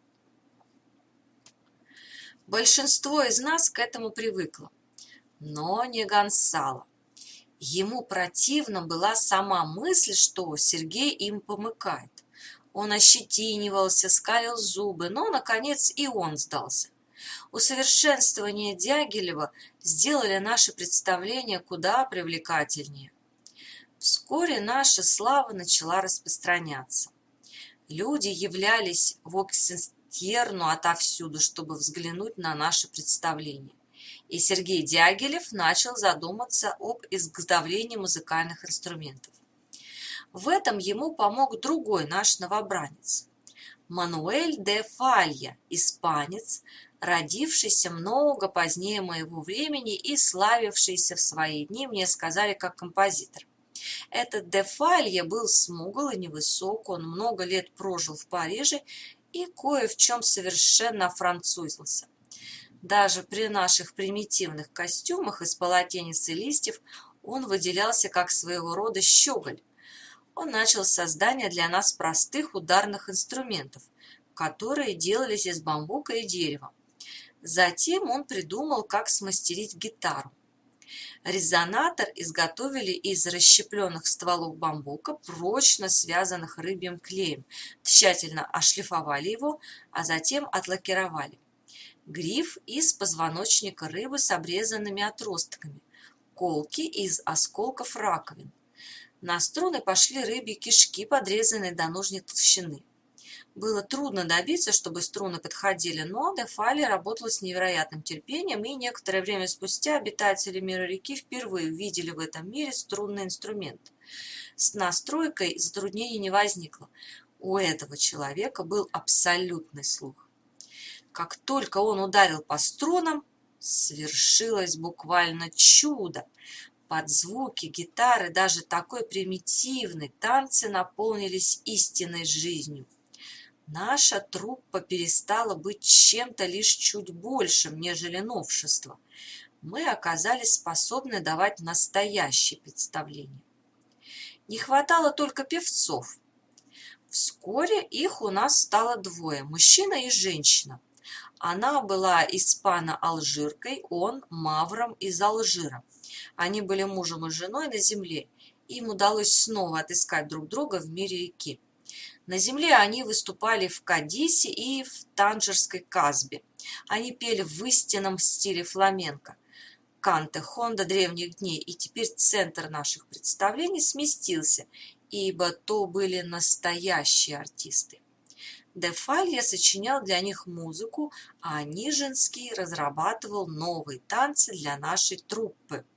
Большинство из нас к этому привыкло, но не Гонсало. Ему противна была сама мысль, что Сергей им помыкает. Он ощетинивался, скалил зубы, но, наконец, и он сдался. Усовершенствование Дягилева сделали наше представление куда привлекательнее. Вскоре наша слава начала распространяться. Люди являлись в Оксенстьерну отовсюду, чтобы взглянуть на наше представление. И Сергей Дягилев начал задуматься об изготовлении музыкальных инструментов. В этом ему помог другой наш новобранец. Мануэль де Фалья, испанец, родившийся много позднее моего времени и славившийся в свои дни, мне сказали, как композитор. Этот де Фалья был смугл и невысок, он много лет прожил в Париже и кое в чем совершенно офранцузился. Даже при наших примитивных костюмах из полотенец и листьев он выделялся как своего рода щеголь. Он начал создание для нас простых ударных инструментов, которые делались из бамбука и дерева. Затем он придумал, как смастерить гитару. Резонатор изготовили из расщепленных стволов бамбука, прочно связанных рыбьим клеем, тщательно ошлифовали его, а затем отлакировали. Гриф из позвоночника рыбы с обрезанными отростками, колки из осколков раковин. На струны пошли рыбьи кишки, подрезанные до нужной толщины. Было трудно добиться, чтобы струны подходили, но де Фалья работал с невероятным терпением, и некоторое время спустя обитатели мира реки впервые увидели в этом мире струнный инструмент. С настройкой затруднений не возникло. У этого человека был абсолютный слух. Как только он ударил по струнам, свершилось буквально чудо. Под звуки гитары даже такой примитивной танцы наполнились истинной жизнью. Наша труппа перестала быть чем-то лишь чуть большим, нежели новшество. Мы оказались способны давать настоящие представления. Не хватало только певцов. Вскоре их у нас стало двое – мужчина и женщина. Она была испано-алжиркой, он – мавром из Алжира. Они были мужем и женой на земле, им удалось снова отыскать друг друга в мире реки. На земле они выступали в Кадисе и в Танжерской Казбе. Они пели в истинном стиле фламенко. Канте Хонда древних дней, и теперь центр наших представлений сместился, ибо то были настоящие артисты. Де Фалья сочинял для них музыку, а Нижинский разрабатывал новые танцы для нашей труппы.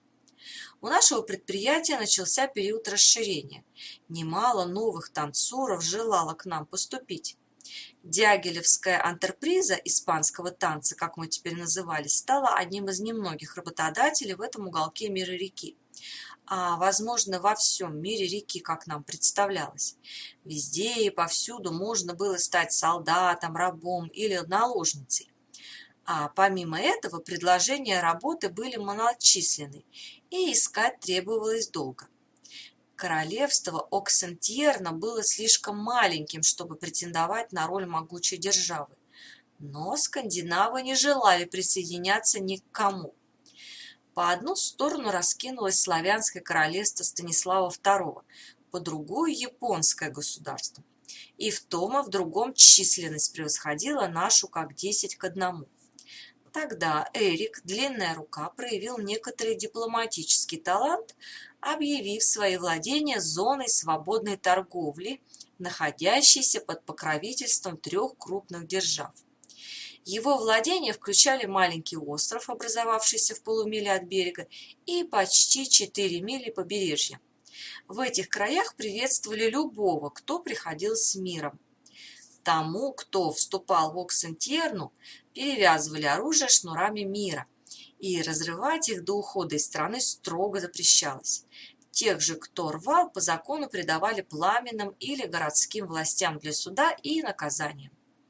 У нашего предприятия начался период расширения. Немало новых танцоров желало к нам поступить. Дягилевская антреприза испанского танца, как мы теперь назывались, стала одним из немногих работодателей в этом уголке мира реки. А, возможно, во всем мире реки, как нам представлялось. Везде и повсюду можно было стать солдатом, рабом или наложницей. А помимо этого предложения работы были малочисленны, и искать требовалось долго. Королевство Оксентьерно было слишком маленьким, чтобы претендовать на роль могучей державы. Но скандинавы не желали присоединяться ни к кому. По одну сторону раскинулось славянское королевство Станислава II, по другую – японское государство. И в том и в другом численность превосходила нашу как 10 к 1. Тогда Эрик, длинная рука, проявил некоторый дипломатический талант, объявив свои владения зоной свободной торговли, находящейся под покровительством 3 крупных держав. Его владения включали маленький остров, образовавшийся в полумиле от берега, и почти 4 мили побережья. В этих краях приветствовали любого, кто приходил с миром. Тому, кто вступал в Оксентьерну, перевязывали оружие шнурами мира, и разрывать их до ухода из страны строго запрещалось. Тех же, кто рвал, по закону предавали пламенным или городским властям для суда и наказания.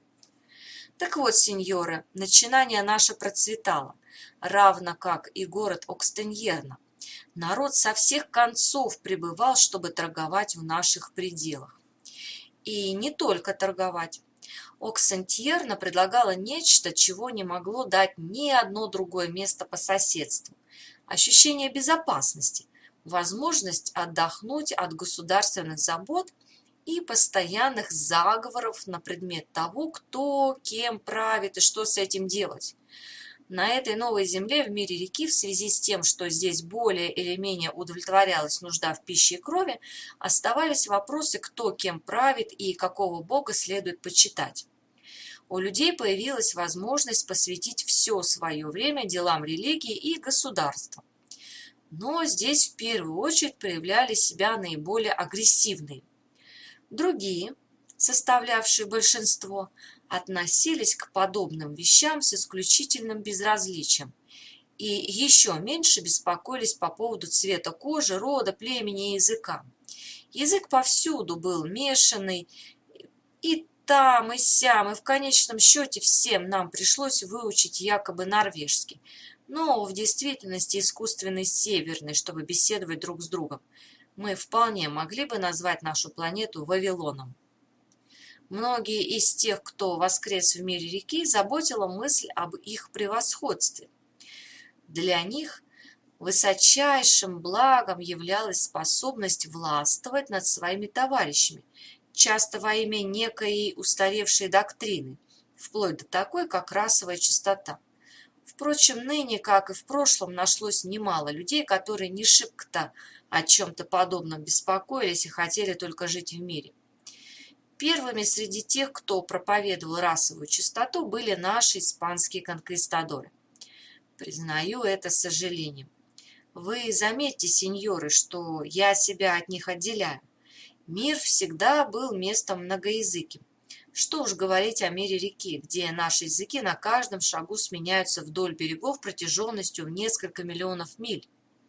Так вот, сеньоры, начинание наше процветало, равно как и город Окстеньерно. Народ со всех концов прибывал, чтобы торговать в наших пределах. И не только торговать. Оксентьерно предлагало нечто, чего не могло дать ни одно другое место по соседству. Ощущение безопасности, возможность отдохнуть от государственных забот и постоянных заговоров на предмет того, кто, кем правит и что с этим делать. На этой новой земле в мире реки, в связи с тем, что здесь более или менее удовлетворялась нужда в пище и крови, оставались вопросы, кто кем правит и какого бога следует почитать. У людей появилась возможность посвятить все свое время делам религии и государства. Но здесь в первую очередь проявляли себя наиболее агрессивные. Другие, составлявшие большинство, относились к подобным вещам с исключительным безразличием и еще меньше беспокоились по поводу цвета кожи, рода, племени и языка. Язык повсюду был мешанный, и там, и сям, и в конечном счете всем нам пришлось выучить якобы норвежский, но в действительности искусственный северный, чтобы беседовать друг с другом. Мы вполне могли бы назвать нашу планету Вавилоном. Многие из тех, кто воскрес в мире реки, заботила мысль об их превосходстве. Для них высочайшим благом являлась способность властвовать над своими товарищами, часто во имя некой устаревшей доктрины, вплоть до такой, как расовая чистота. Впрочем, ныне, как и в прошлом, нашлось немало людей, которые не шибко-то о чем-то подобном беспокоились и хотели только жить в мире. Первыми среди тех, кто проповедовал расовую чистоту, были наши испанские конквистадоры. Признаю это с сожалением. Вы заметьте, сеньоры, что я себя от них отделяю. Мир всегда был местом многоязыким. Что уж говорить о мире реки, где наши языки на каждом шагу сменяются вдоль берегов протяженностью в несколько миллионов миль.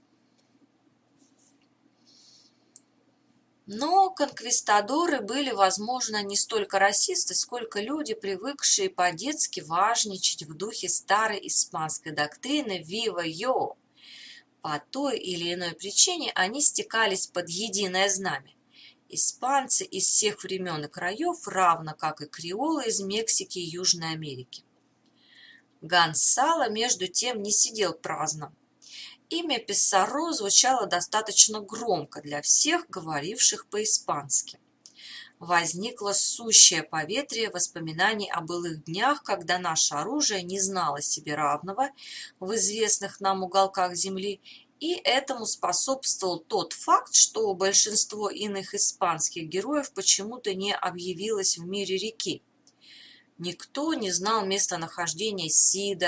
Но конквистадоры были, возможно, не столько расисты, сколько люди, привыкшие по-детски важничать в духе старой испанской доктрины «Вива Йо». По той или иной причине они стекались под единое знамя. Испанцы из всех времен и краев, равно как и креолы из Мексики и Южной Америки. Гонсало, между тем, не сидел праздно. Имя Писарро звучало достаточно громко для всех, говоривших по-испански. Возникло сущее поветрие воспоминаний о былых днях, когда наше оружие не знало себе равного в известных нам уголках земли, и этому способствовал тот факт, что большинство иных испанских героев почему-то не объявилось в мире реки. Никто не знал местонахождения Сида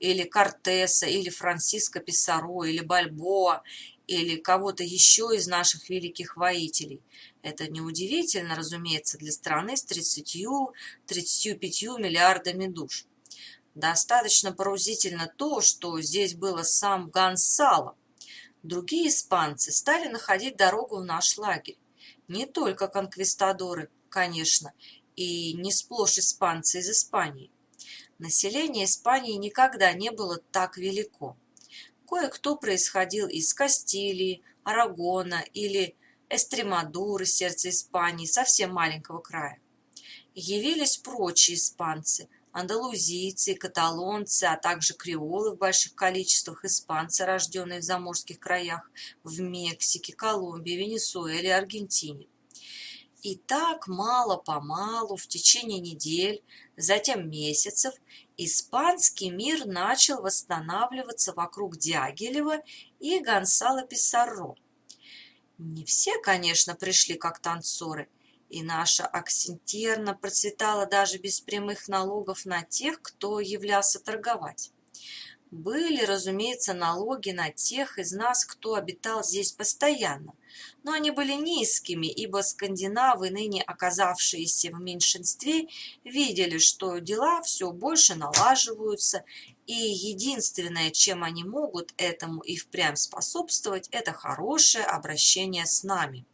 или Кортеса, или Франсиско Писаро, или Бальбоа, или кого-то еще из наших великих воителей. Это неудивительно, разумеется, для страны с 30-35 миллиардами душ. Достаточно поразительно то, что здесь было сам Гонсало. Другие испанцы стали находить дорогу в наш лагерь. Не только конквистадоры, конечно, и не сплошь испанцы из Испании. Население Испании никогда не было так велико. Кое-кто происходил из Кастилии, Арагона или Эстремадуры, сердца Испании, совсем маленького края. Явились прочие испанцы, андалузийцы, каталонцы, а также креолы в больших количествах, испанцы, рожденные в заморских краях, в Мексике, Колумбии, Венесуэле, Аргентине. И так мало-помалу, в течение недель, затем месяцев, испанский мир начал восстанавливаться вокруг Дягилева и Гонсало Писарро. Не все, конечно, пришли как танцоры, и наша Оксентерна процветала даже без прямых налогов на тех, кто являлся торговать. Были, разумеется, налоги на тех из нас, кто обитал здесь постоянно, но они были низкими, ибо скандинавы, ныне оказавшиеся в меньшинстве, видели, что дела все больше налаживаются, и единственное, чем они могут этому и впрямь способствовать, это хорошее обращение с нами.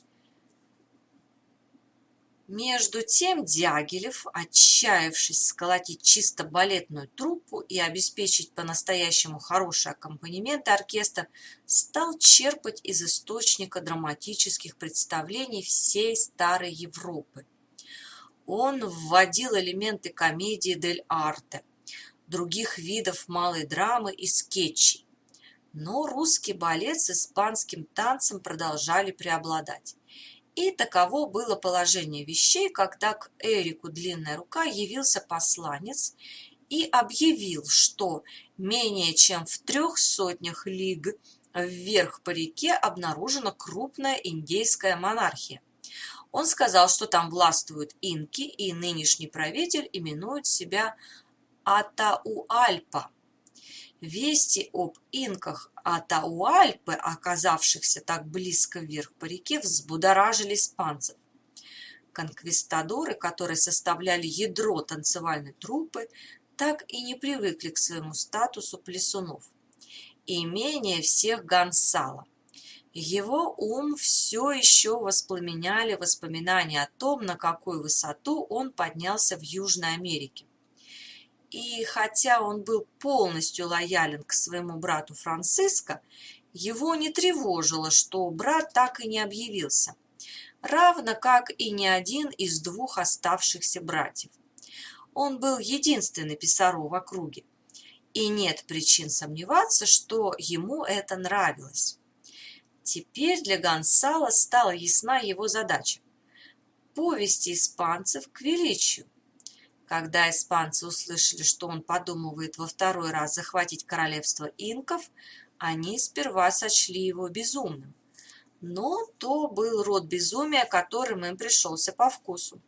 Между тем Дягилев, отчаявшись сколотить чисто балетную труппу и обеспечить по-настоящему хороший аккомпанемент оркестр, стал черпать из источника драматических представлений всей старой Европы. Он вводил элементы комедии дель арте, других видов малой драмы и скетчей. Но русский балет с испанским танцем продолжали преобладать. И таково было положение вещей, когда к Эрику Длинная Рука явился посланец и объявил, что менее чем в 300 лиг вверх по реке обнаружена крупная индейская монархия. Он сказал, что там властвуют инки, и нынешний правитель именует себя Атауальпа. Вести об инках Атауальпы, оказавшихся так близко вверх по реке, взбудоражили испанцев. Конквистадоры, которые составляли ядро танцевальной труппы, так и не привыкли к своему статусу плясунов. И менее всех Гонсало. Его ум все еще воспламеняли воспоминания о том, на какую высоту он поднялся в Южной Америке. И хотя он был полностью лоялен к своему брату Франциско, его не тревожило, что брат так и не объявился, равно как и ни один из двух оставшихся братьев. Он был единственный Писаро в округе, и нет причин сомневаться, что ему это нравилось. Теперь для Гонсало стала ясна его задача – повести испанцев к величию. Когда испанцы услышали, что он подумывает во второй раз захватить королевство инков, они сперва сочли его безумным. Но то был род безумия, которым им пришелся по вкусу.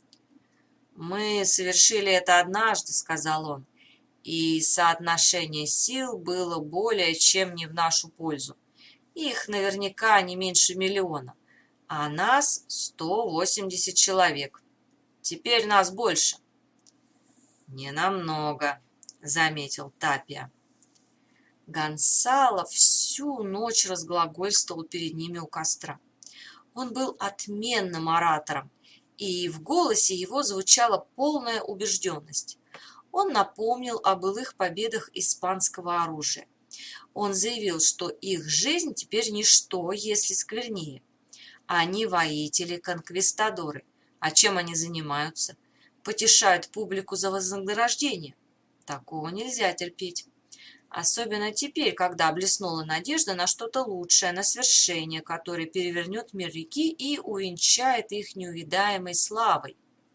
«Мы совершили это однажды», — сказал он, — «и соотношение сил было более чем не в нашу пользу. Их наверняка не меньше 1 миллиона, а нас 180 человек. Теперь нас больше». «Ненамного», — заметил Тапиа. Гонсало всю ночь разглагольствовал перед ними у костра. Он был отменным оратором, и в голосе его звучала полная убежденность. Он напомнил о былых победах испанского оружия. Он заявил, что их жизнь теперь ничто, если сквернее. Они воители-конквистадоры. А чем они занимаются? Потешают публику за вознаграждение. Такого нельзя терпеть. Особенно теперь, когда блеснула надежда на что-то лучшее, на свершение, которое перевернет мир реки и увенчает их неувидаемой славой.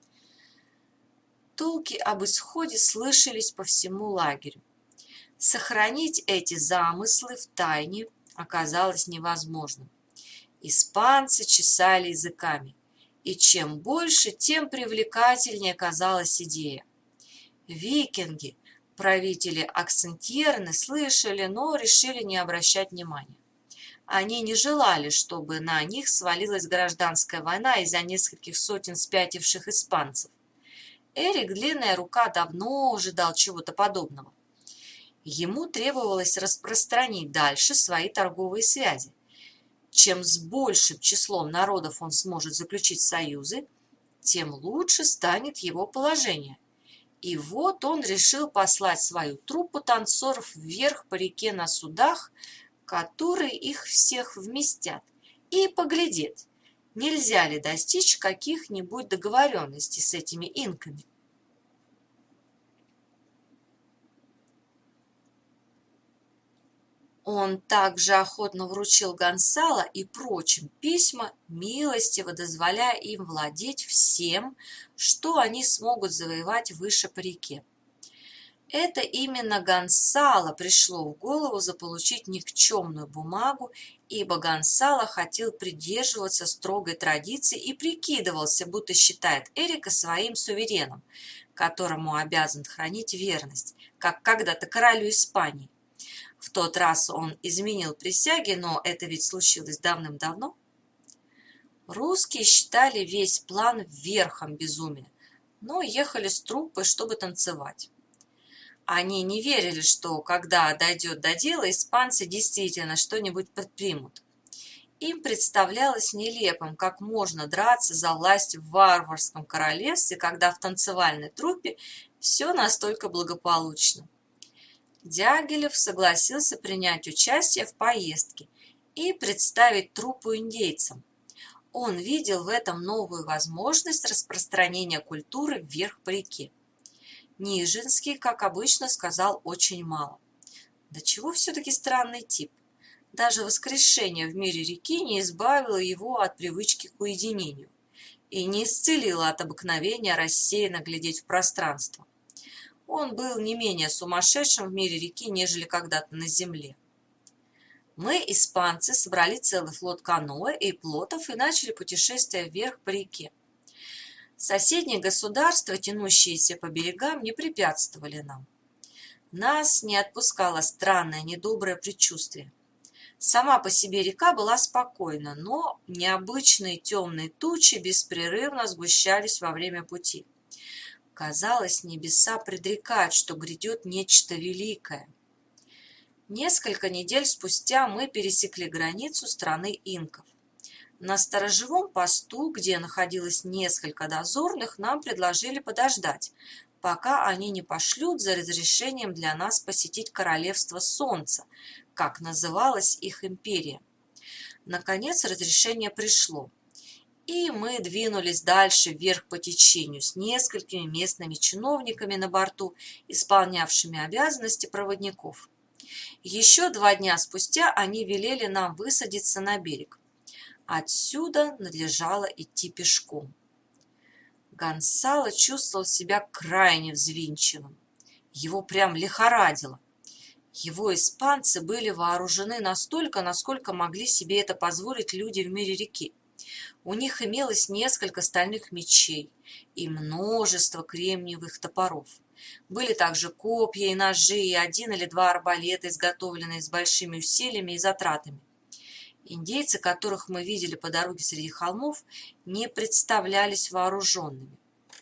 Толки об исходе слышались по всему лагерю. Сохранить эти замыслы в тайне оказалось невозможным. Испанцы чесали языками. И чем больше, тем привлекательнее казалась идея. Викинги, Правители Оксентьерны слышали, но решили не обращать внимания. Они не желали, чтобы на них свалилась гражданская война из-за нескольких сотен спятивших испанцев. Эрик Длинная Рука давно ожидал чего-то подобного. Ему требовалось распространить дальше свои торговые связи. Чем с большим числом народов он сможет заключить союзы, тем лучше станет его положение. И вот он решил послать свою труппу танцоров вверх по реке на судах, которые их всех вместят, и поглядеть, нельзя ли достичь каких-нибудь договоренностей с этими инками. Он также охотно вручил Гонсало и прочим письма, милостиво дозволяя им владеть всем, что они смогут завоевать выше по реке. Это именно Гонсало пришло в голову заполучить никчемную бумагу, ибо Гонсало хотел придерживаться строгой традиции и прикидывался, будто считает Эрика своим сувереном, которому обязан хранить верность, как когда-то королю Испании. В тот раз он изменил присяге, но это ведь случилось давным-давно. Русские считали весь план верхом безумия, но ехали с труппой, чтобы танцевать. Они не верили, что, когда дойдет до дела, испанцы действительно что-нибудь предпримут. Им представлялось нелепым, как можно драться за власть в варварском королевстве, когда в танцевальной труппе все настолько благополучно. Дягилев согласился принять участие в поездке и представить труппу индейцам. Он видел в этом новую возможность распространения культуры вверх по реке. Нижинский, как обычно, сказал очень мало. Да чего все-таки странный тип. Даже воскрешение в мире реки не избавило его от привычки к уединению и не исцелило от обыкновения рассеянно глядеть в пространство. Он был не менее сумасшедшим в мире реки, нежели когда-то на земле. Мы, испанцы, собрали целый флот каноэ и плотов и начали путешествие вверх по реке. Соседние государства, тянущиеся по берегам, не препятствовали нам. Нас не отпускало странное недоброе предчувствие. Сама по себе река была спокойна, но необычные темные тучи беспрерывно сгущались во время пути. Казалось, небеса предрекают, что грядет нечто великое. Несколько недель спустя мы пересекли границу страны инков. На сторожевом посту, где находилось несколько дозорных, нам предложили подождать, пока они не пошлют за разрешением для нас посетить Королевство Солнца, как называлась их империя. Наконец разрешение пришло, и мы двинулись дальше вверх по течению с несколькими местными чиновниками на борту, исполнявшими обязанности проводников. Еще 2 дня спустя они велели нам высадиться на берег. Отсюда надлежало идти пешком. Гонсало чувствовал себя крайне взвинченным. Его прям лихорадило. Его испанцы были вооружены настолько, насколько могли себе это позволить люди в мире реки. У них имелось несколько стальных мечей и множество кремниевых топоров. Были также копья и ножи, и 1 или 2 арбалета, изготовленные с большими усилиями и затратами. Индейцы, которых мы видели по дороге среди холмов, не представлялись вооруженными.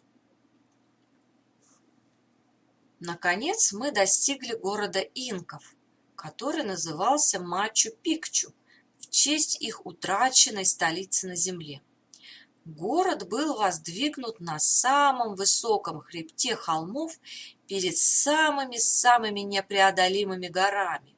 Наконец мы достигли города инков, который назывался Мачу-Пикчу, в честь их утраченной столицы на земле. Город был воздвигнут на самом высоком хребте холмов перед самыми-самыми непреодолимыми горами.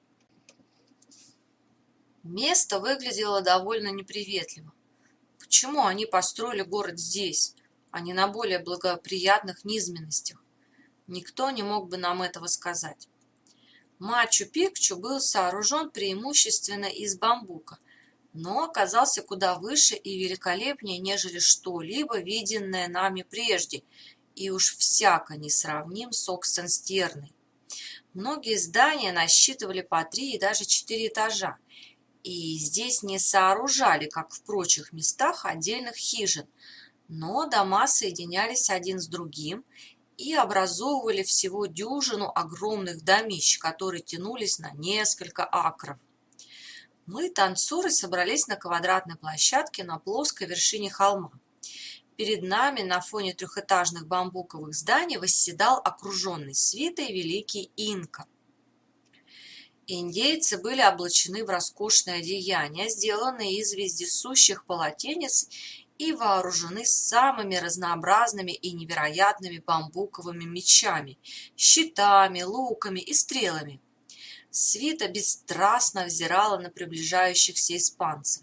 Место выглядело довольно неприветливо. Почему они построили город здесь, а не на более благоприятных низменностях? Никто не мог бы нам этого сказать. Мачу-Пикчу был сооружен преимущественно из бамбука, но оказался куда выше и великолепнее, нежели что-либо виденное нами прежде, и уж всяко не сравним с Оксенстьерной. Многие здания насчитывали по 3 и даже 4 этажа, и здесь не сооружали, как в прочих местах, отдельных хижин, но дома соединялись один с другим, и образовывали всего дюжину огромных домищ, которые тянулись на несколько акров. Мы, танцоры, собрались на квадратной площадке на плоской вершине холма. Перед нами на фоне трехэтажных бамбуковых зданий восседал окруженный свитой великий инка. Индейцы были облачены в роскошные одеяния, сделанные из вездесущих полотенец, и вооружены самыми разнообразными и невероятными бамбуковыми мечами, щитами, луками и стрелами. Свита бесстрастно взирала на приближающихся испанцев.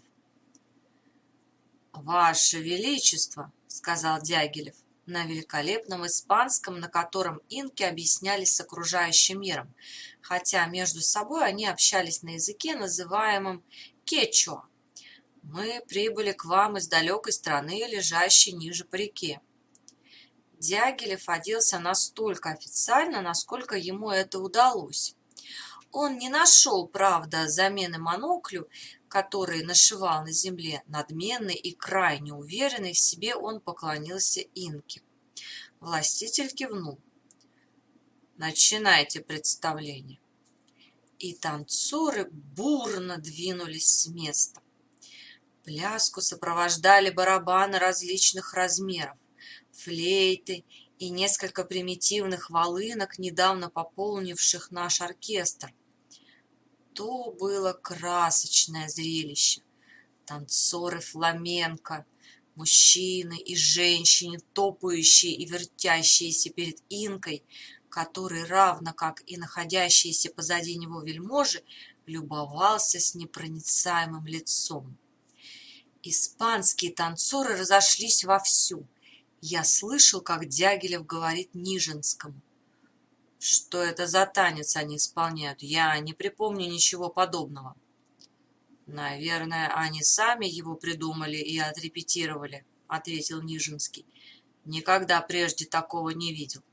«Ваше Величество», — сказал Дягилев на великолепном испанском, на котором инки объяснялись с окружающим миром, хотя между собой они общались на языке, называемом кечуа. «Мы прибыли к вам из далекой страны, лежащей ниже по реке». Дягилев оделся настолько официально, насколько ему это удалось. Он не нашел, правда, замены моноклю, который нашивал на земле. Надменный и крайне уверенный в себе, он поклонился инке. Властитель кивнул. «Начинайте представление». И танцоры бурно двинулись с места. Пляску сопровождали барабаны различных размеров, флейты и несколько примитивных волынок, недавно пополнивших наш оркестр. То было красочное зрелище. Танцоры фламенко, мужчины и женщины, топающие и вертящиеся перед инкой, который, равно как и находящиеся позади него вельможи, любовался с непроницаемым лицом. Испанские танцоры разошлись вовсю. Я слышал, как Дягилев говорит Нижинскому. «Что это за танец они исполняют? Я не припомню ничего подобного». «Наверное, они сами его придумали и отрепетировали», — ответил Нижинский. «Никогда прежде такого не видел».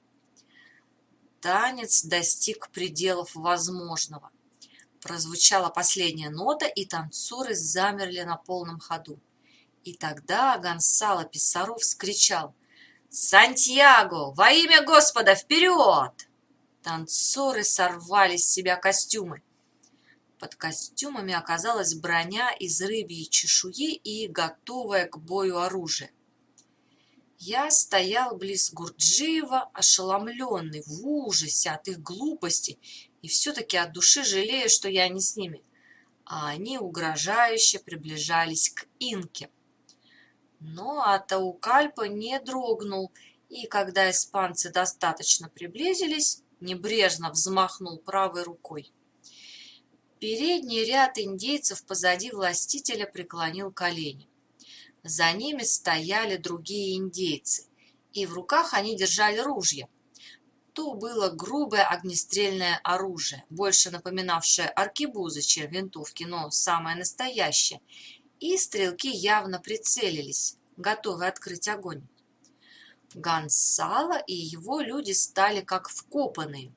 Танец достиг пределов возможного. Прозвучала последняя нота, и танцоры замерли на полном ходу. И тогда Гонсало Писаро вскричал: «Сантьяго! Во имя Господа, вперед!» Танцоры сорвали с себя костюмы. Под костюмами оказалась броня из рыбьей чешуи и готовое к бою оружие. Я стоял близ Гурджиева, ошеломленный, в ужасе от их глупости, и все-таки от души жалея, что я не с ними. А они угрожающе приближались к инке. Но Атаукальпа не дрогнул, и когда испанцы достаточно приблизились, небрежно взмахнул правой рукой. Передний ряд индейцев позади властителя преклонил колени. За ними стояли другие индейцы, и в руках они держали ружья. То было грубое огнестрельное оружие, больше напоминавшее аркебузы, чем винтовки, но самое настоящее, и стрелки явно прицелились, готовы открыть огонь. Гонсало и его люди стали как вкопанные.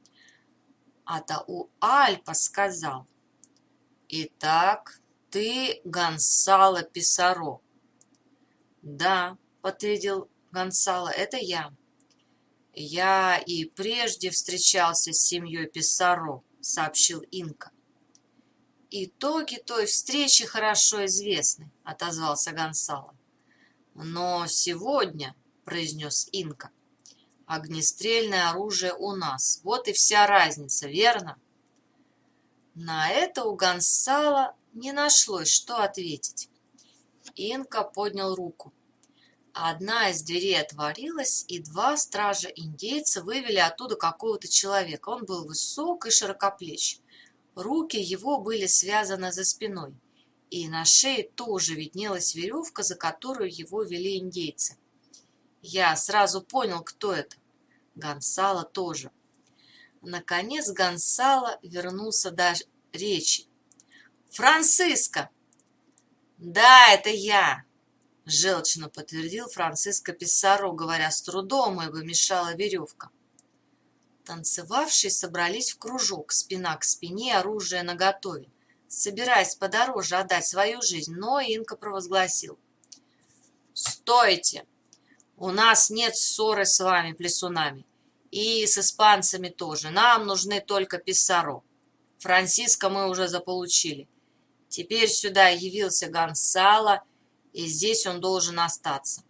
Атауальпа сказал: «Итак, ты Гонсало Писаро». «Да», — подтвердил Гонсало, — «это я». «Я и прежде встречался с семьей Писаро», — сообщил инка. «Итоги той встречи хорошо известны», — отозвался Гонсало. «Но сегодня», — произнес инка, — «огнестрельное оружие у нас. Вот и вся разница, верно?» На это у Гонсало не нашлось, что ответить. Инка поднял руку. Одна из дверей отворилась, и два стража-индейца вывели оттуда какого-то человека. Он был высок и широкоплеч. Руки его были связаны за спиной, и на шее тоже виднелась веревка, за которую его вели индейцы. Я сразу понял, кто это. Гонсало тоже. Наконец Гонсало вернулся до речи. «Франциско!» «Да, это я!» — желчно подтвердил Франциско Писаро, говоря с трудом, ибо мешала веревка. Танцевавшие собрались в кружок, спина к спине, оружие наготове, собираясь подороже отдать свою жизнь, но инка провозгласил: «Стойте! У нас нет ссоры с вами, плесунами. И с испанцами тоже. Нам нужны только Писаро. Франциско мы уже заполучили. Теперь сюда явился Гонсало, и здесь он должен остаться.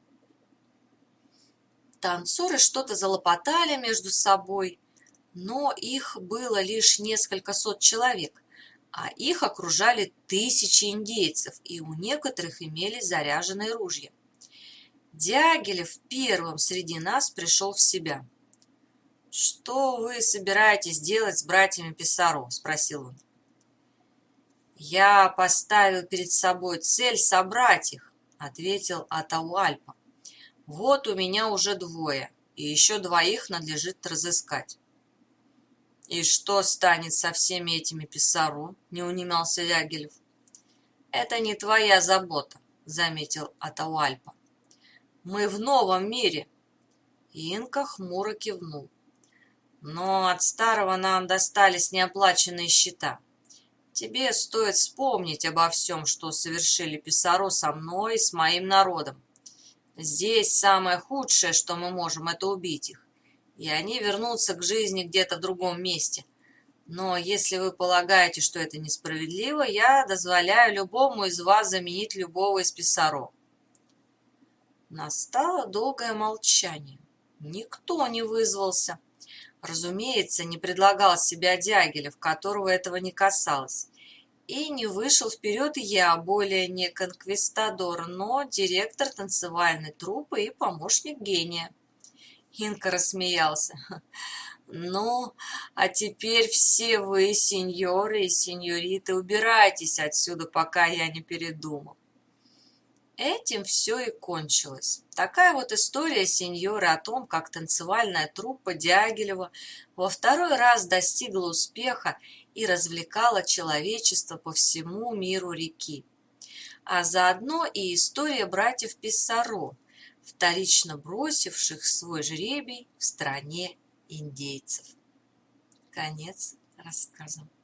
Танцоры что-то залопотали между собой, но их было лишь несколько сот человек, а их окружали тысячи индейцев, и у некоторых имелись заряженные ружья. Дягилев первым среди нас пришел в себя. «Что вы собираетесь делать с братьями Писаро?» – спросил он. «Я поставил перед собой цель собрать их», – ответил Атауальпа. «Вот у меня уже двое, и еще двоих надлежит разыскать». «И что станет со всеми этими Писаро?» – не унимался Дягилев. «Это не твоя забота», – заметил Атауальпа. «Мы в новом мире». Инка хмуро кивнул. «Но от старого нам достались неоплаченные счета. Тебе стоит вспомнить обо всем, что совершили Писаро со мной и с моим народом. Здесь самое худшее, что мы можем, это убить их, и они вернутся к жизни где-то в другом месте. Но если вы полагаете, что это несправедливо, я дозволяю любому из вас заменить любого из Писаро». Настало долгое молчание. Никто не вызвался. Разумеется, не предлагал себя Дягилев, которого этого не касалось. И не вышел вперед я, более не конквистадор, но директор танцевальной труппы и помощник гения. Инка рассмеялся. «Ну, а теперь все вы, сеньоры и сеньориты, убирайтесь отсюда, пока я не передумал». Этим все и кончилось. Такая вот история сеньоры о том, как танцевальная труппа Дягилева во второй раз достигла успеха и развлекала человечество по всему миру реки. А заодно и история братьев Писаро, вторично бросивших свой жребий в стране индейцев. Конец рассказа.